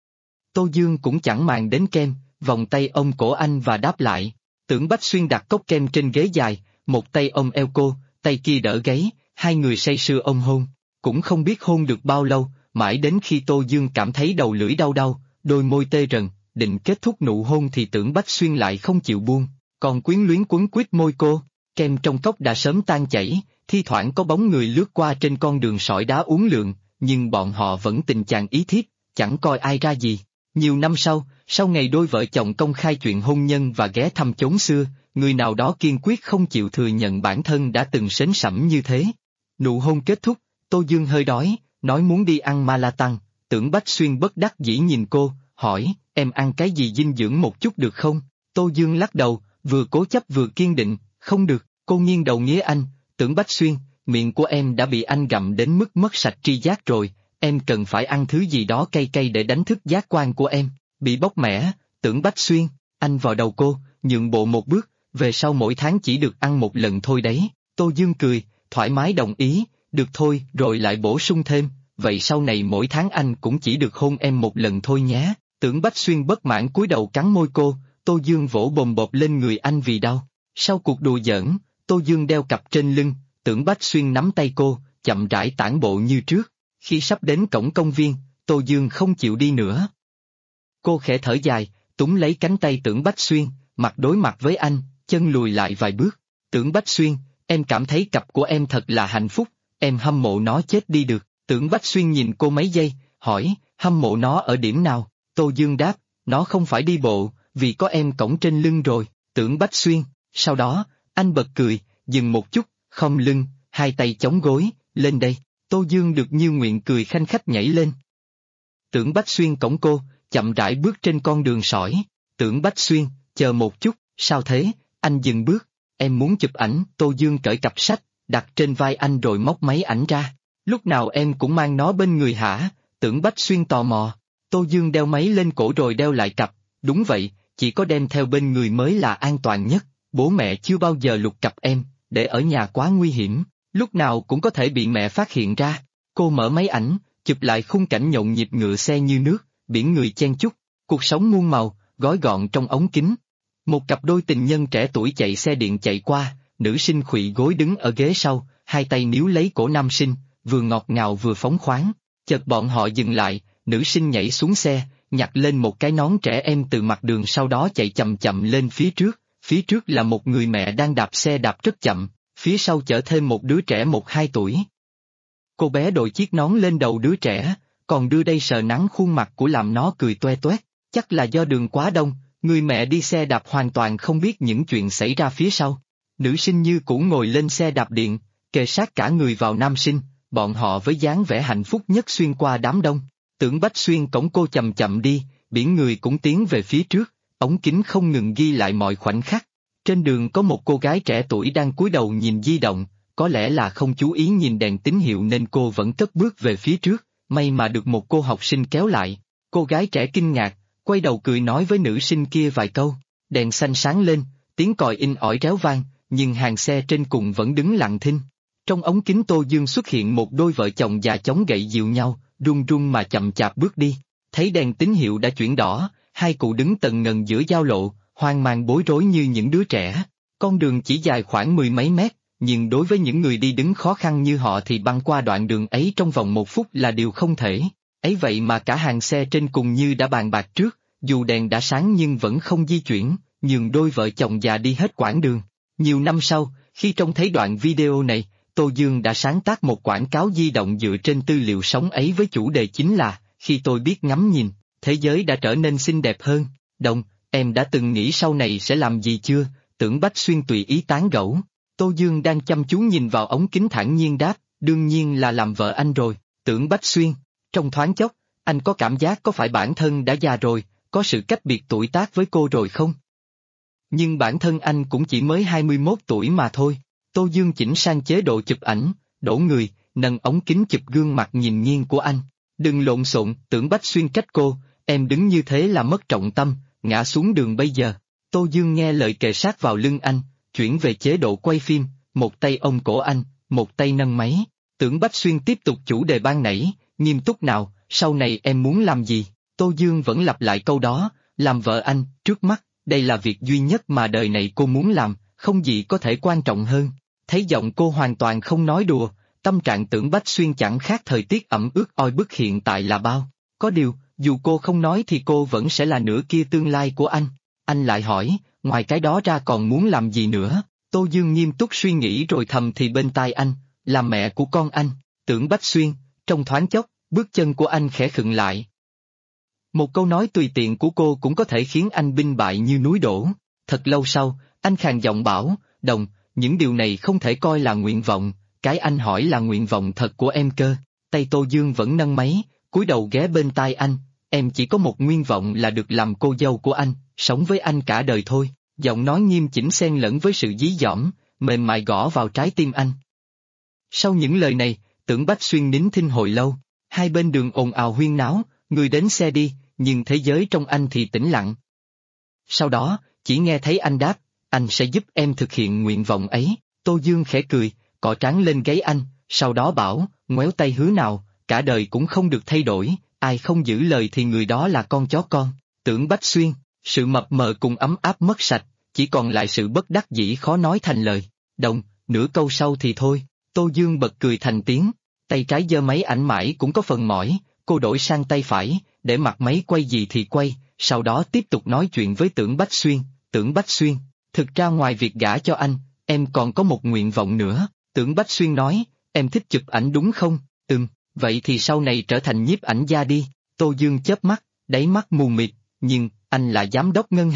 A: Tô Dương cũng chẳng màng đến kem, vòng tay ôm cổ anh và đáp lại. Tưởng Bách Xuyên đặt cốc kem trên ghế dài, một tay ôm eo cô, tay kia đỡ gáy, hai người say sưa ôm hôn. Cũng không biết hôn được bao lâu, mãi đến khi Tô Dương cảm thấy đầu lưỡi đau đau, đôi môi tê rần, định kết thúc nụ hôn thì Tưởng Bách Xuyên lại không chịu buông, còn quyến luyến quấn quýt môi cô. Kem trong cốc đã sớm tan chảy, thi thoảng có bóng người lướt qua trên con đường sỏi đá uốn lượn, nhưng bọn họ vẫn tình chàng ý thiếp, chẳng coi ai ra gì. Nhiều năm sau ngày đôi vợ chồng công khai chuyện hôn nhân và ghé thăm chốn xưa, người nào đó kiên quyết không chịu thừa nhận bản thân đã từng sến sẩm như thế. Nụ hôn kết thúc, Tô Dương hơi đói, nói muốn đi ăn ma la tăng. Tưởng Bách Xuyên bất đắc dĩ nhìn cô, hỏi, em ăn cái gì dinh dưỡng một chút được không? Tô Dương lắc đầu, vừa cố chấp vừa kiên định, không được. Cô nghiêng đầu nghía anh, Tưởng Bách Xuyên, miệng của em đã bị anh gặm đến mức mất sạch tri giác rồi, em cần phải ăn thứ gì đó cay cay để đánh thức giác quan của em. Bị bóc mẻ, Tưởng Bách Xuyên, anh vào đầu cô, nhượng bộ một bước, về sau mỗi tháng chỉ được ăn một lần thôi đấy. Tô Dương cười, thoải mái đồng ý, được thôi, rồi lại bổ sung thêm, vậy sau này mỗi tháng anh cũng chỉ được hôn em một lần thôi nhé. Tưởng Bách Xuyên bất mãn cúi đầu cắn môi cô, Tô Dương vỗ bồm bộp lên người anh vì đau. Sau cuộc đùa giỡn, Tô Dương đeo cặp trên lưng, Tưởng Bách Xuyên nắm tay cô, chậm rãi tản bộ như trước. Khi sắp đến cổng công viên, Tô Dương không chịu đi nữa. Cô khẽ thở dài, túm lấy cánh tay Tưởng Bách Xuyên, mặt đối mặt với anh, chân lùi lại vài bước. Tưởng Bách Xuyên, em cảm thấy cặp của em thật là hạnh phúc, em hâm mộ nó chết đi được. Tưởng Bách Xuyên nhìn cô mấy giây, hỏi, hâm mộ nó ở điểm nào? Tô Dương đáp, nó không phải đi bộ, vì có em cõng trên lưng rồi. Tưởng Bách Xuyên, sau đó, anh bật cười, dừng một chút, khom lưng, hai tay chống gối, lên đây, Tô Dương được như nguyện cười khanh khách nhảy lên. Tưởng Bách Xuyên cõng cô, chậm rãi bước trên con đường sỏi. Tưởng Bách Xuyên, chờ một chút, sao thế, anh dừng bước, em muốn chụp ảnh. Tô Dương cởi cặp sách, đặt trên vai anh rồi móc máy ảnh ra. Lúc nào em cũng mang nó bên người hả? Tưởng Bách Xuyên tò mò. Tô Dương đeo máy lên cổ rồi đeo lại cặp, đúng vậy, chỉ có đem theo bên người mới là an toàn nhất, bố mẹ chưa bao giờ lục cặp em, để ở nhà quá nguy hiểm, lúc nào cũng có thể bị mẹ phát hiện ra. Cô mở máy ảnh, chụp lại khung cảnh nhộn nhịp ngựa xe như nước, biển người chen chúc, cuộc sống muôn màu, gói gọn trong ống kính. Một cặp đôi tình nhân trẻ tuổi chạy xe điện chạy qua, nữ sinh khuỵu gối đứng ở ghế sau, hai tay níu lấy cổ nam sinh, vừa ngọt ngào vừa phóng khoáng. Chợt bọn họ dừng lại, nữ sinh nhảy xuống xe, nhặt lên một cái nón trẻ em từ mặt đường, sau đó chạy chậm chậm lên phía trước là một người mẹ đang đạp xe đạp rất chậm, phía sau chở thêm một đứa trẻ 1-2 tuổi. Cô bé đội chiếc nón lên đầu đứa trẻ, còn đưa đây sờ nắng khuôn mặt của làm nó cười toe toét, chắc là do đường quá đông, người mẹ đi xe đạp hoàn toàn không biết những chuyện xảy ra phía sau. Nữ sinh như cũ ngồi lên xe đạp điện, kề sát cả người vào nam sinh, bọn họ với dáng vẻ hạnh phúc nhất xuyên qua đám đông. Tưởng Bách Xuyên cõng cô chậm chậm đi, biển người cũng tiến về phía trước, ống kính không ngừng ghi lại mọi khoảnh khắc. Trên đường có một cô gái trẻ tuổi đang cúi đầu nhìn di động, có lẽ là không chú ý nhìn đèn tín hiệu nên cô vẫn cất bước về phía trước, may mà được một cô học sinh kéo lại. Cô gái trẻ kinh ngạc, quay đầu cười nói với nữ sinh kia vài câu, đèn xanh sáng lên, tiếng còi inh ỏi réo vang, nhưng hàng xe trên cùng vẫn đứng lặng thinh. Trong ống kính Tô Dương xuất hiện một đôi vợ chồng già chống gậy dìu nhau, run run mà chậm chạp bước đi, thấy đèn tín hiệu đã chuyển đỏ, hai cụ đứng tần ngần giữa giao lộ, hoang mang bối rối như những đứa trẻ. Con đường chỉ dài khoảng 10 mấy mét, nhưng đối với những người đi đứng khó khăn như họ thì băng qua đoạn đường ấy trong vòng 1 phút là điều không thể. Ấy vậy mà cả hàng xe trên cùng như đã bàn bạc trước, dù đèn đã sáng nhưng vẫn không di chuyển, nhường đôi vợ chồng già đi hết quãng đường. Nhiều năm sau, khi trông thấy đoạn video này, Tô Dương đã sáng tác một quảng cáo di động dựa trên tư liệu sống ấy với chủ đề chính là, khi tôi biết ngắm nhìn, thế giới đã trở nên xinh đẹp hơn. Đồng, em đã từng nghĩ sau này sẽ làm gì chưa? Tưởng Bách Xuyên tùy ý tán gẫu. Tô Dương đang chăm chú nhìn vào ống kính thản nhiên đáp, đương nhiên là làm vợ anh rồi. Tưởng Bách Xuyên, trong thoáng chốc, anh có cảm giác có phải bản thân đã già rồi, có sự cách biệt tuổi tác với cô rồi không? Nhưng bản thân anh cũng chỉ mới 21 tuổi mà thôi. Tô Dương chỉnh sang chế độ chụp ảnh, đổ người, nâng ống kính chụp gương mặt nhìn nghiêng của anh. Đừng lộn xộn, Tưởng Bách Xuyên trách cô, em đứng như thế là mất trọng tâm, ngã xuống đường bây giờ. Tô Dương nghe lời kề sát vào lưng anh, chuyển về chế độ quay phim, một tay ôm cổ anh, một tay nâng máy. Tưởng Bách Xuyên tiếp tục chủ đề ban nãy, nghiêm túc nào, sau này em muốn làm gì? Tô Dương vẫn lặp lại câu đó, làm vợ anh, trước mắt, đây là việc duy nhất mà đời này cô muốn làm, không gì có thể quan trọng hơn. Thấy giọng cô hoàn toàn không nói đùa, tâm trạng Tưởng Bách Xuyên chẳng khác thời tiết ẩm ướt oi bức hiện tại là bao. Có điều, dù cô không nói thì cô vẫn sẽ là nửa kia tương lai của anh. Anh lại hỏi, ngoài cái đó ra còn muốn làm gì nữa? Tô Dương nghiêm túc suy nghĩ rồi thầm thì bên tai anh, là mẹ của con anh. Tưởng Bách Xuyên, trong thoáng chốc, bước chân của anh khẽ khựng lại. Một câu nói tùy tiện của cô cũng có thể khiến anh binh bại như núi đổ. Thật lâu sau, anh khàn giọng bảo, Đồng, những điều này không thể coi là nguyện vọng, cái anh hỏi là nguyện vọng thật của em cơ. Tay Tô Dương vẫn nâng máy, cúi đầu ghé bên tai anh, em chỉ có một nguyện vọng là được làm cô dâu của anh, sống với anh cả đời thôi. Giọng nói nghiêm chỉnh xen lẫn với sự dí dỏm, mềm mại gõ vào trái tim anh. Sau những lời này, Tưởng Bách Xuyên nín thinh hồi lâu, hai bên đường ồn ào huyên náo, người đến xe đi, nhưng thế giới trong anh thì tĩnh lặng. Sau đó, chỉ nghe thấy anh đáp, anh sẽ giúp em thực hiện nguyện vọng ấy. Tô Dương khẽ cười, cọ trán lên gáy anh, sau đó bảo, ngoéo tay hứa nào, cả đời cũng không được thay đổi, ai không giữ lời thì người đó là con chó con. Tưởng Bách Xuyên, sự mập mờ cùng ấm áp mất sạch, chỉ còn lại sự bất đắc dĩ khó nói thành lời. Đồng, nửa câu sau thì thôi. Tô Dương bật cười thành tiếng, tay trái giơ máy ảnh mãi cũng có phần mỏi, cô đổi sang tay phải, để mặt máy quay gì thì quay, sau đó tiếp tục nói chuyện với Tưởng Bách Xuyên. Tưởng Bách Xuyên, thực ra ngoài việc gả cho anh, em còn có một nguyện vọng nữa. Tưởng Bách Xuyên nói, em thích chụp ảnh đúng không? Vậy thì sau này trở thành nhiếp ảnh gia đi. Tô Dương chớp mắt, đáy mắt mù mịt, nhưng, anh là giám đốc ngân hàng,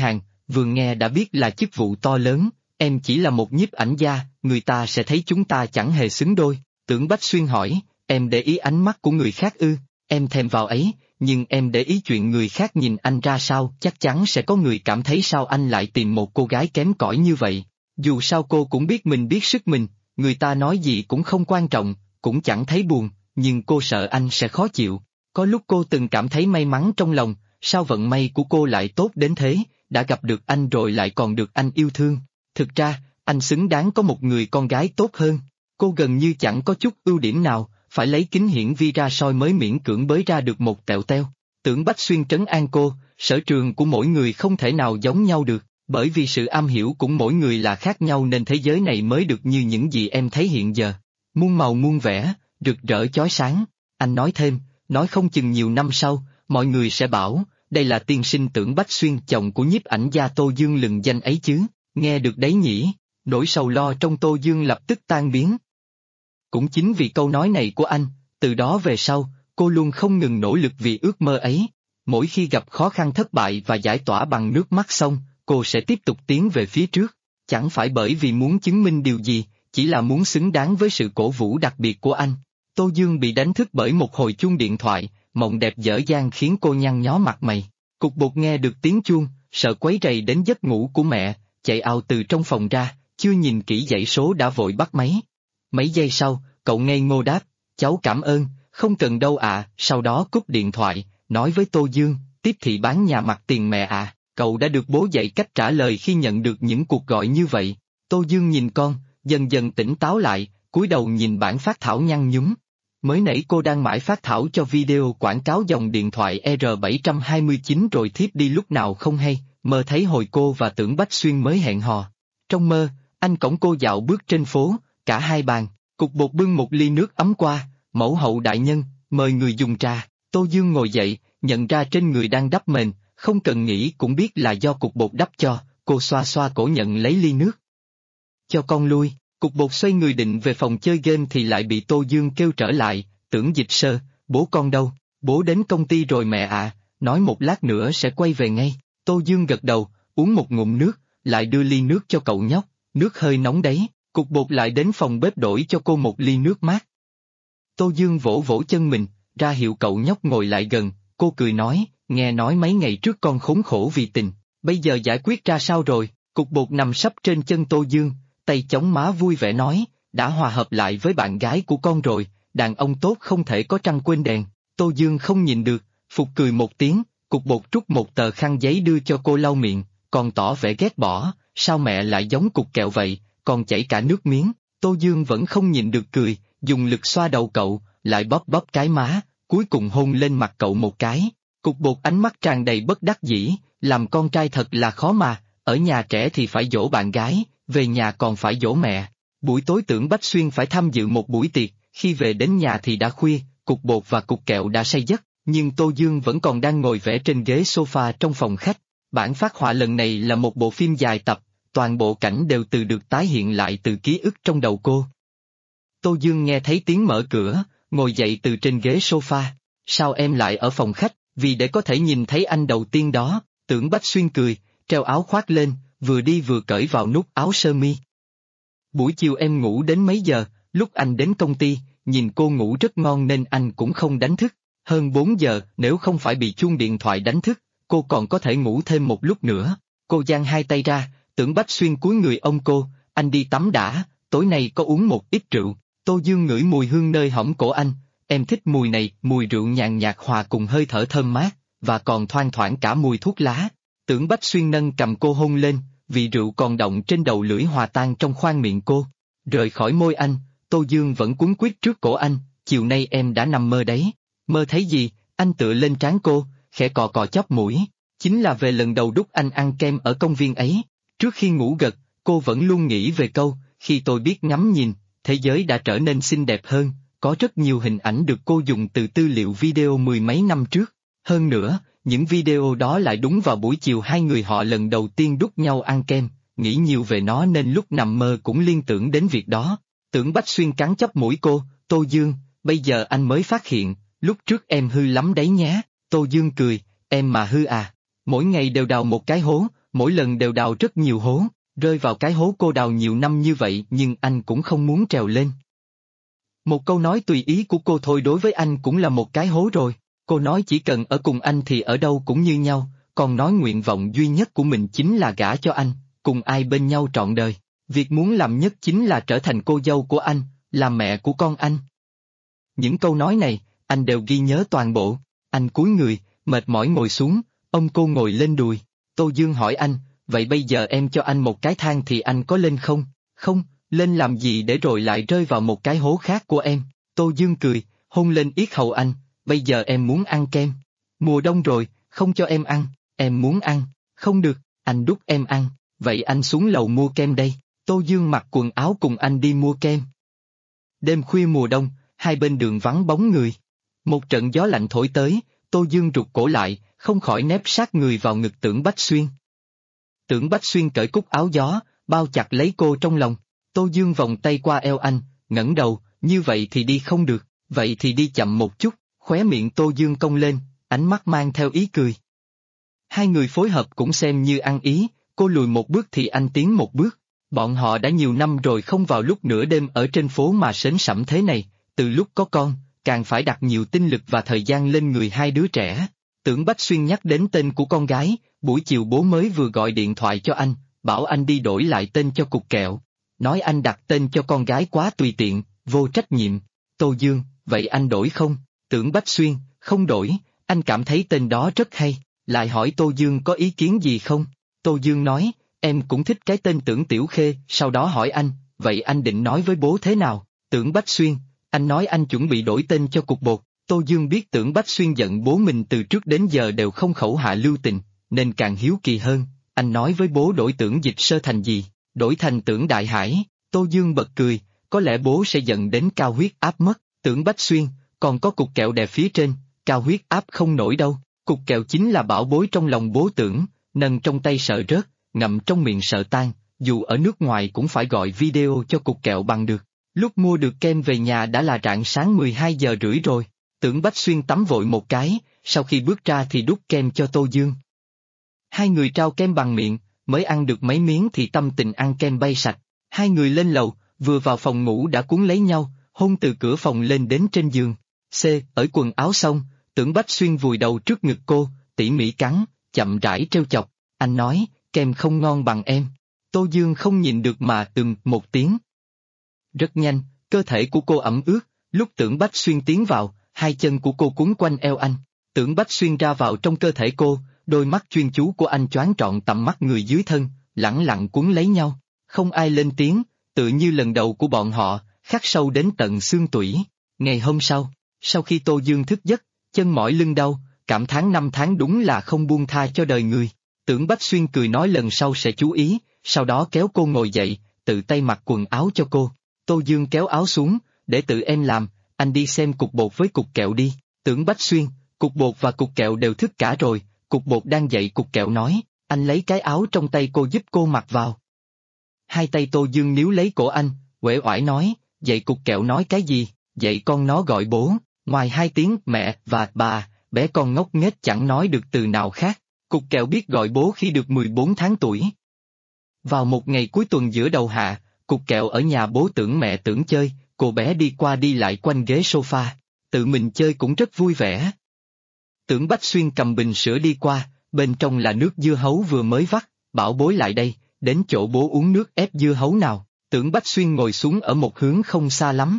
A: vừa nghe đã biết là chức vụ to lớn, em chỉ là một nhiếp ảnh gia, người ta sẽ thấy chúng ta chẳng hề xứng đôi. Tưởng Bách Xuyên hỏi, em để ý ánh mắt của người khác ư? Em thèm vào ấy, nhưng em để ý chuyện người khác nhìn anh ra sao, chắc chắn sẽ có người cảm thấy sao anh lại tìm một cô gái kém cỏi như vậy. Dù sao cô cũng biết mình biết sức mình, người ta nói gì cũng không quan trọng, cũng chẳng thấy buồn, nhưng cô sợ anh sẽ khó chịu. Có lúc cô từng cảm thấy may mắn trong lòng, sao vận may của cô lại tốt đến thế, đã gặp được anh rồi lại còn được anh yêu thương. Thực ra, anh xứng đáng có một người con gái tốt hơn. Cô gần như chẳng có chút ưu điểm nào, phải lấy kính hiển vi ra soi mới miễn cưỡng bới ra được một tẹo teo. Tưởng Bách Xuyên trấn an cô, sở trường của mỗi người không thể nào giống nhau được, bởi vì sự am hiểu của mỗi người là khác nhau nên thế giới này mới được như những gì em thấy hiện giờ. Muôn màu muôn vẻ, rực rỡ chói sáng. Anh nói thêm, nói không chừng nhiều năm sau, mọi người sẽ bảo, đây là tiên sinh Tưởng Bách Xuyên, chồng của nhiếp ảnh gia Tô Dương lừng danh ấy chứ, nghe được đấy nhỉ, nỗi sầu lo trong Tô Dương lập tức tan biến. Cũng chính vì câu nói này của anh, từ đó về sau, cô luôn không ngừng nỗ lực vì ước mơ ấy. Mỗi khi gặp khó khăn thất bại và giải tỏa bằng nước mắt xong, cô sẽ tiếp tục tiến về phía trước, chẳng phải bởi vì muốn chứng minh điều gì, chỉ là muốn xứng đáng với sự cổ vũ đặc biệt của anh. Tô Dương bị đánh thức bởi một hồi chuông điện thoại, mộng đẹp dở dang khiến cô nhăn nhó mặt mày. Cục Bột nghe được tiếng chuông, sợ quấy rầy đến giấc ngủ của mẹ, chạy ào từ trong phòng ra, chưa nhìn kỹ dãy số đã vội bắt máy. Mấy giây sau, cậu ngây ngô đáp, cháu cảm ơn, không cần đâu ạ. Sau đó cúp điện thoại, nói với Tô Dương, tiếp thị bán nhà mặt tiền mẹ à, cậu đã được bố dạy cách trả lời khi nhận được những cuộc gọi như vậy. Tô Dương nhìn con, dần dần tỉnh táo lại, cúi đầu nhìn bản phác thảo nhăn nhúm. Mới nãy cô đang mãi phát thảo cho video quảng cáo dòng điện thoại R729 rồi thiếp đi lúc nào không hay, mơ thấy hồi cô và Tưởng Bách Xuyên mới hẹn hò. Trong mơ, anh cõng cô dạo bước trên phố, cả hai bàn, Cục Bột bưng một ly nước ấm qua, mẫu hậu đại nhân, mời người dùng trà. Tô Dương ngồi dậy, nhận ra trên người đang đắp mền, không cần nghĩ cũng biết là do Cục Bột đắp cho, cô xoa xoa cổ nhận lấy ly nước. Cho con lui. Cục Bột xoay người định về phòng chơi game thì lại bị Tô Dương kêu trở lại, Tưởng Dịch Sơ, bố con đâu? Bố đến công ty rồi mẹ ạ, nói một lát nữa sẽ quay về ngay. Tô Dương gật đầu, uống một ngụm nước, lại đưa ly nước cho cậu nhóc, nước hơi nóng đấy. Cục Bột lại đến phòng bếp đổi cho cô một ly nước mát. Tô Dương vỗ vỗ chân mình, ra hiệu cậu nhóc ngồi lại gần, cô cười nói, nghe nói mấy ngày trước con khốn khổ vì tình, bây giờ giải quyết ra sao rồi? Cục Bột nằm sấp trên chân Tô Dương, tay chống má vui vẻ nói, đã hòa hợp lại với bạn gái của con rồi, đàn ông tốt không thể có trăng quên đèn. Tô Dương không nhìn được, phục cười một tiếng, Cục Bột trút một tờ khăn giấy đưa cho cô lau miệng, còn tỏ vẻ ghét bỏ, sao mẹ lại giống cục kẹo vậy, còn chảy cả nước miếng. Tô Dương vẫn không nhịn được cười, dùng lực xoa đầu cậu, lại bóp bóp cái má, cuối cùng hôn lên mặt cậu một cái. Cục Bột ánh mắt tràn đầy bất đắc dĩ, làm con trai thật là khó mà, ở nhà trẻ thì phải dỗ bạn gái, về nhà còn phải dỗ mẹ. Buổi tối Tưởng Bách Xuyên phải tham dự một buổi tiệc, khi về đến nhà thì đã khuya, Cục Bột và Cục Kẹo đã say giấc, nhưng Tô Dương vẫn còn đang ngồi vẽ trên ghế sofa trong phòng khách. Bản phác họa lần này là một bộ phim dài tập, toàn bộ cảnh đều được tái hiện lại từ ký ức trong đầu cô. Tô Dương nghe thấy tiếng mở cửa, ngồi dậy từ trên ghế sofa. Sao em lại ở phòng khách? Vì để có thể nhìn thấy anh đầu tiên đó. Tưởng Bách Xuyên cười, treo áo khoác lên, vừa đi vừa cởi vào nút áo sơ mi. Buổi chiều em ngủ đến mấy giờ? Lúc anh đến công ty, nhìn cô ngủ rất ngon nên anh cũng không đánh thức. Hơn 4 giờ, nếu không phải bị chuông điện thoại đánh thức, cô còn có thể ngủ thêm một lúc nữa. Cô giang hai tay ra, Tưởng Bách Xuyên cúi người ôm cô, anh đi tắm đã, tối nay có uống một ít rượu. Tô Dương ngửi mùi hương nơi hõm cổ anh, em thích mùi này, mùi rượu nhàn nhạt hòa cùng hơi thở thơm mát, và còn thoang thoảng cả mùi thuốc lá. Tưởng Bách Xuyên nâng cầm cô hôn lên, vị rượu còn đọng trên đầu lưỡi hòa tan trong khoang miệng cô. Rời khỏi môi anh, Tô Dương vẫn quấn quýt trước cổ anh, chiều nay em đã nằm mơ đấy. Mơ thấy gì? Anh tựa lên trán cô, khẽ cọ cọ chóp mũi, chính là về lần đầu đút anh ăn kem ở công viên ấy. Trước khi ngủ gật, cô vẫn luôn nghĩ về câu, khi tôi biết ngắm nhìn, thế giới đã trở nên xinh đẹp hơn, có rất nhiều hình ảnh được cô dùng từ tư liệu video mười mấy năm trước. Hơn nữa, những video đó lại đúng vào buổi chiều hai người họ lần đầu tiên đút nhau ăn kem, nghĩ nhiều về nó nên lúc nằm mơ cũng liên tưởng đến việc đó. Tưởng Bách Xuyên cắn chóp mũi cô, Tô Dương, bây giờ anh mới phát hiện, lúc trước em hư lắm đấy nhé. Tô Dương cười, em mà hư à, mỗi ngày đều đào một cái hố, mỗi lần đều đào rất nhiều hố, rơi vào cái hố cô đào nhiều năm như vậy nhưng anh cũng không muốn trèo lên. Một câu nói tùy ý của cô thôi đối với anh cũng là một cái hố rồi, cô nói chỉ cần ở cùng anh thì ở đâu cũng như nhau, còn nói nguyện vọng duy nhất của mình chính là gả cho anh, cùng ai bên nhau trọn đời. Việc muốn làm nhất chính là trở thành cô dâu của anh, là mẹ của con anh. Những câu nói này, anh đều ghi nhớ toàn bộ. Anh cúi người, mệt mỏi ngồi xuống, ôm cô ngồi lên đùi. Tô Dương hỏi anh, vậy bây giờ em cho anh một cái thang thì anh có lên không? Không, lên làm gì để rồi lại rơi vào một cái hố khác của em. Tô Dương cười, hôn lên yết hầu anh, bây giờ em muốn ăn kem. Mùa đông rồi, không cho em muốn ăn, không được, anh đút em ăn, vậy anh xuống lầu mua kem đây. Tô Dương mặc quần áo cùng anh đi mua kem. Đêm khuya mùa đông, hai bên đường vắng bóng người. Một trận gió lạnh thổi tới, Tô Dương rụt cổ lại, không khỏi nép sát người vào ngực Tưởng Bách Xuyên. Tưởng Bách Xuyên cởi cúc áo gió, bao chặt lấy cô trong lòng. Tô Dương vòng tay qua eo anh, ngẩng đầu, như vậy thì đi không được, vậy thì đi chậm một chút, khóe miệng Tô Dương cong lên, ánh mắt mang theo ý cười. Hai người phối hợp cũng xem như ăn ý, cô lùi một bước thì anh tiến một bước. Bọn họ đã nhiều năm rồi không vào lúc nửa đêm ở trên phố mà sến sẩm thế này, từ lúc có con, càng phải đặt nhiều tinh lực và thời gian lên người hai đứa trẻ. Tưởng Bách Xuyên nhắc đến tên của con gái, buổi chiều bố mới vừa gọi điện thoại cho anh, bảo anh đi đổi lại tên cho cục kẹo. Nói anh đặt tên cho con gái quá tùy tiện, vô trách nhiệm. Tô Dương, vậy anh đổi không? Tưởng Bách Xuyên, không đổi, anh cảm thấy tên đó rất hay, lại hỏi Tô Dương có ý kiến gì không? Tô Dương nói, em cũng thích cái tên Tưởng Tiểu Khê, sau đó hỏi anh, vậy anh định nói với bố thế nào? Tưởng Bách Xuyên, anh nói anh chuẩn bị đổi tên cho cục bột. Tô Dương biết Tưởng Bách Xuyên giận bố mình từ trước đến giờ đều không khẩu hạ lưu tình, nên càng hiếu kỳ hơn, anh nói với bố đổi Tưởng Dịch Sơ thành gì, đổi thành Tưởng Đại Hải. Tô Dương bật cười, có lẽ bố sẽ giận đến cao huyết áp mất. Tưởng Bách Xuyên, còn có cục kẹo đè phía trên, cao huyết áp không nổi đâu, cục kẹo chính là bảo bối trong lòng bố Tưởng, nâng trong tay sợ rớt, ngậm trong miệng sợ tan, dù ở nước ngoài cũng phải gọi video cho cục kẹo bằng được. Lúc mua được kem về nhà đã là rạng sáng 12 giờ rưỡi rồi. Tưởng Bách Xuyên tắm vội một cái, sau khi bước ra thì đút kem cho Tô Dương. Hai người trao kem bằng miệng, mới ăn được mấy miếng thì tâm tình ăn kem bay sạch. Hai người lên lầu, vừa vào phòng ngủ đã cuốn lấy nhau, hôn từ cửa phòng lên đến trên giường. Ở quần áo xong, Tưởng Bách Xuyên vùi đầu trước ngực cô, tỉ mỉ cắn, chậm rãi trêu chọc. Anh nói, kem không ngon bằng em. Tô Dương không nhịn được mà một tiếng. Rất nhanh, cơ thể của cô ẩm ướt, lúc Tưởng Bách Xuyên tiến vào, hai chân của cô quấn quanh eo anh. Tưởng Bách Xuyên ra vào trong cơ thể cô, đôi mắt chuyên chú của anh choáng trọn tầm mắt người dưới thân, lẳng lặng cuốn lấy nhau. Không ai lên tiếng, tự như lần đầu của bọn họ, khắc sâu đến tận xương tủy. Ngày hôm sau, sau khi Tô Dương thức giấc, chân mỏi lưng đau, cảm thán năm tháng đúng là không buông tha cho đời người. Tưởng Bách Xuyên cười nói lần sau sẽ chú ý, sau đó kéo cô ngồi dậy, tự tay mặc quần áo cho cô. Tô Dương kéo áo xuống, để tự em làm, anh đi xem cục bột với cục kẹo đi. Tưởng Bách Xuyên, cục bột và cục kẹo đều thức cả rồi, cục bột đang dậy cục kẹo nói, anh lấy cái áo trong tay cô giúp cô mặc vào. Hai tay Tô Dương níu lấy cổ anh, uể oải nói, dậy cục kẹo nói cái gì, dậy con nó gọi bố, ngoài hai tiếng mẹ và bà, bé con ngốc nghếch chẳng nói được từ nào khác. Cục kẹo biết gọi bố khi được 14 tháng tuổi. Vào một ngày cuối tuần giữa đầu hạ, cục kẹo ở nhà bố Tưởng mẹ Tưởng chơi, cô bé đi qua đi lại quanh ghế sofa, tự mình chơi cũng rất vui vẻ. Tưởng Bách Xuyên cầm bình sữa đi qua, bên trong là nước dưa hấu vừa mới vắt, bảo bối lại đây, đến chỗ bố uống nước ép dưa hấu nào. Tưởng Bách Xuyên ngồi xuống ở một hướng không xa lắm.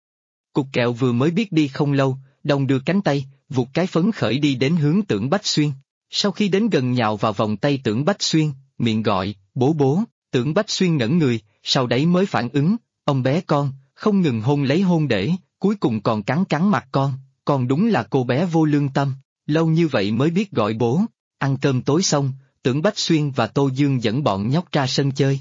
A: Cục kẹo vừa mới biết đi không lâu, đồng đưa cánh tay, vụt cái phấn khởi đi đến hướng Tưởng Bách Xuyên. Sau khi đến gần nhào vào vòng tay Tưởng Bách Xuyên, miệng gọi, bố bố. Tưởng Bách Xuyên ngẩn người, sau đấy mới phản ứng, ông bé con, không ngừng hôn lấy hôn để, cuối cùng còn cắn cắn mặt con đúng là cô bé vô lương tâm, lâu như vậy mới biết gọi bố. Ăn cơm tối xong, Tưởng Bách Xuyên và Tô Dương dẫn bọn nhóc ra sân chơi.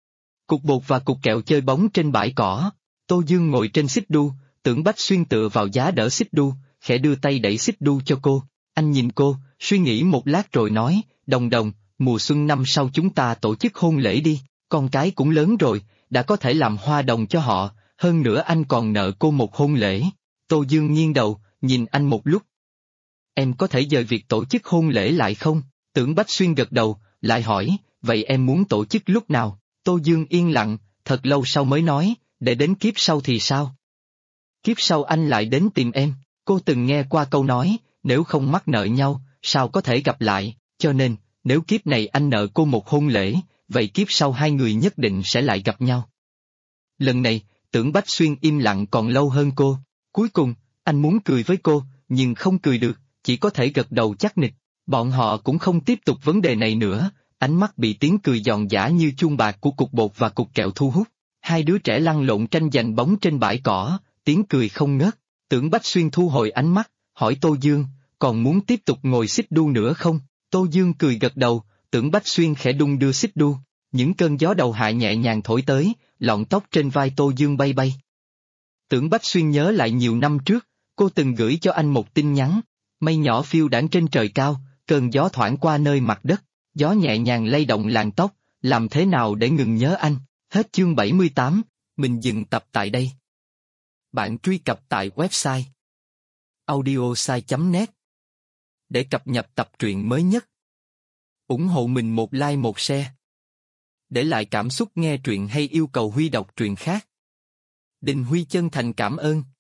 A: Cục bột và cục kẹo chơi bóng trên bãi cỏ, Tô Dương ngồi trên xích đu, Tưởng Bách Xuyên tựa vào giá đỡ xích đu, khẽ đưa tay đẩy xích đu cho cô. Anh nhìn cô, suy nghĩ một lát rồi nói, Đồng Đồng, mùa xuân năm sau chúng ta tổ chức hôn lễ đi, con cái cũng lớn rồi, đã có thể làm hoa đồng cho họ, hơn nữa anh còn nợ cô một hôn lễ. Tô Dương nghiêng đầu, nhìn anh một lúc. Em có thể dời việc tổ chức hôn lễ lại không? Tưởng Bách Xuyên gật đầu, lại hỏi, vậy em muốn tổ chức lúc nào? Tô Dương yên lặng, thật lâu sau mới nói, để đến kiếp sau thì sao? Kiếp sau anh lại đến tìm em, cô từng nghe qua câu nói, nếu không mắc nợ nhau, sao có thể gặp lại, cho nên, nếu kiếp này anh nợ cô một hôn lễ, vậy kiếp sau hai người nhất định sẽ lại gặp nhau. Lần này, Tưởng Bách Xuyên im lặng còn lâu hơn cô, cuối cùng, anh muốn cười với cô, nhưng không cười được, chỉ có thể gật đầu chắc nịch, bọn họ cũng không tiếp tục vấn đề này nữa, ánh mắt bị tiếng cười giòn giã như chuông bạc của cục bột và cục kẹo thu hút, hai đứa trẻ lăn lộn tranh giành bóng trên bãi cỏ, tiếng cười không ngớt, Tưởng Bách Xuyên thu hồi ánh mắt, hỏi Tô Dương, còn muốn tiếp tục ngồi xích đu nữa không? Tô Dương cười gật đầu, Tưởng Bách Xuyên khẽ đung đưa xích đu, những cơn gió đầu hạ nhẹ nhàng thổi tới, lọn tóc trên vai Tô Dương bay bay. Tưởng Bách Xuyên nhớ lại nhiều năm trước, cô từng gửi cho anh một tin nhắn, mây nhỏ phiêu đãng trên trời cao, cơn gió thoảng qua nơi mặt đất, gió nhẹ nhàng lay động làn tóc, làm thế nào để ngừng nhớ anh? Hết chương 78, mình dừng tập tại đây. Bạn truy cập tại website audiosai.net để cập nhật tập truyện mới nhất. Ủng hộ mình một like một share. Để lại cảm xúc nghe truyện hay yêu cầu Huy đọc truyện khác. Đình Huy chân thành cảm ơn.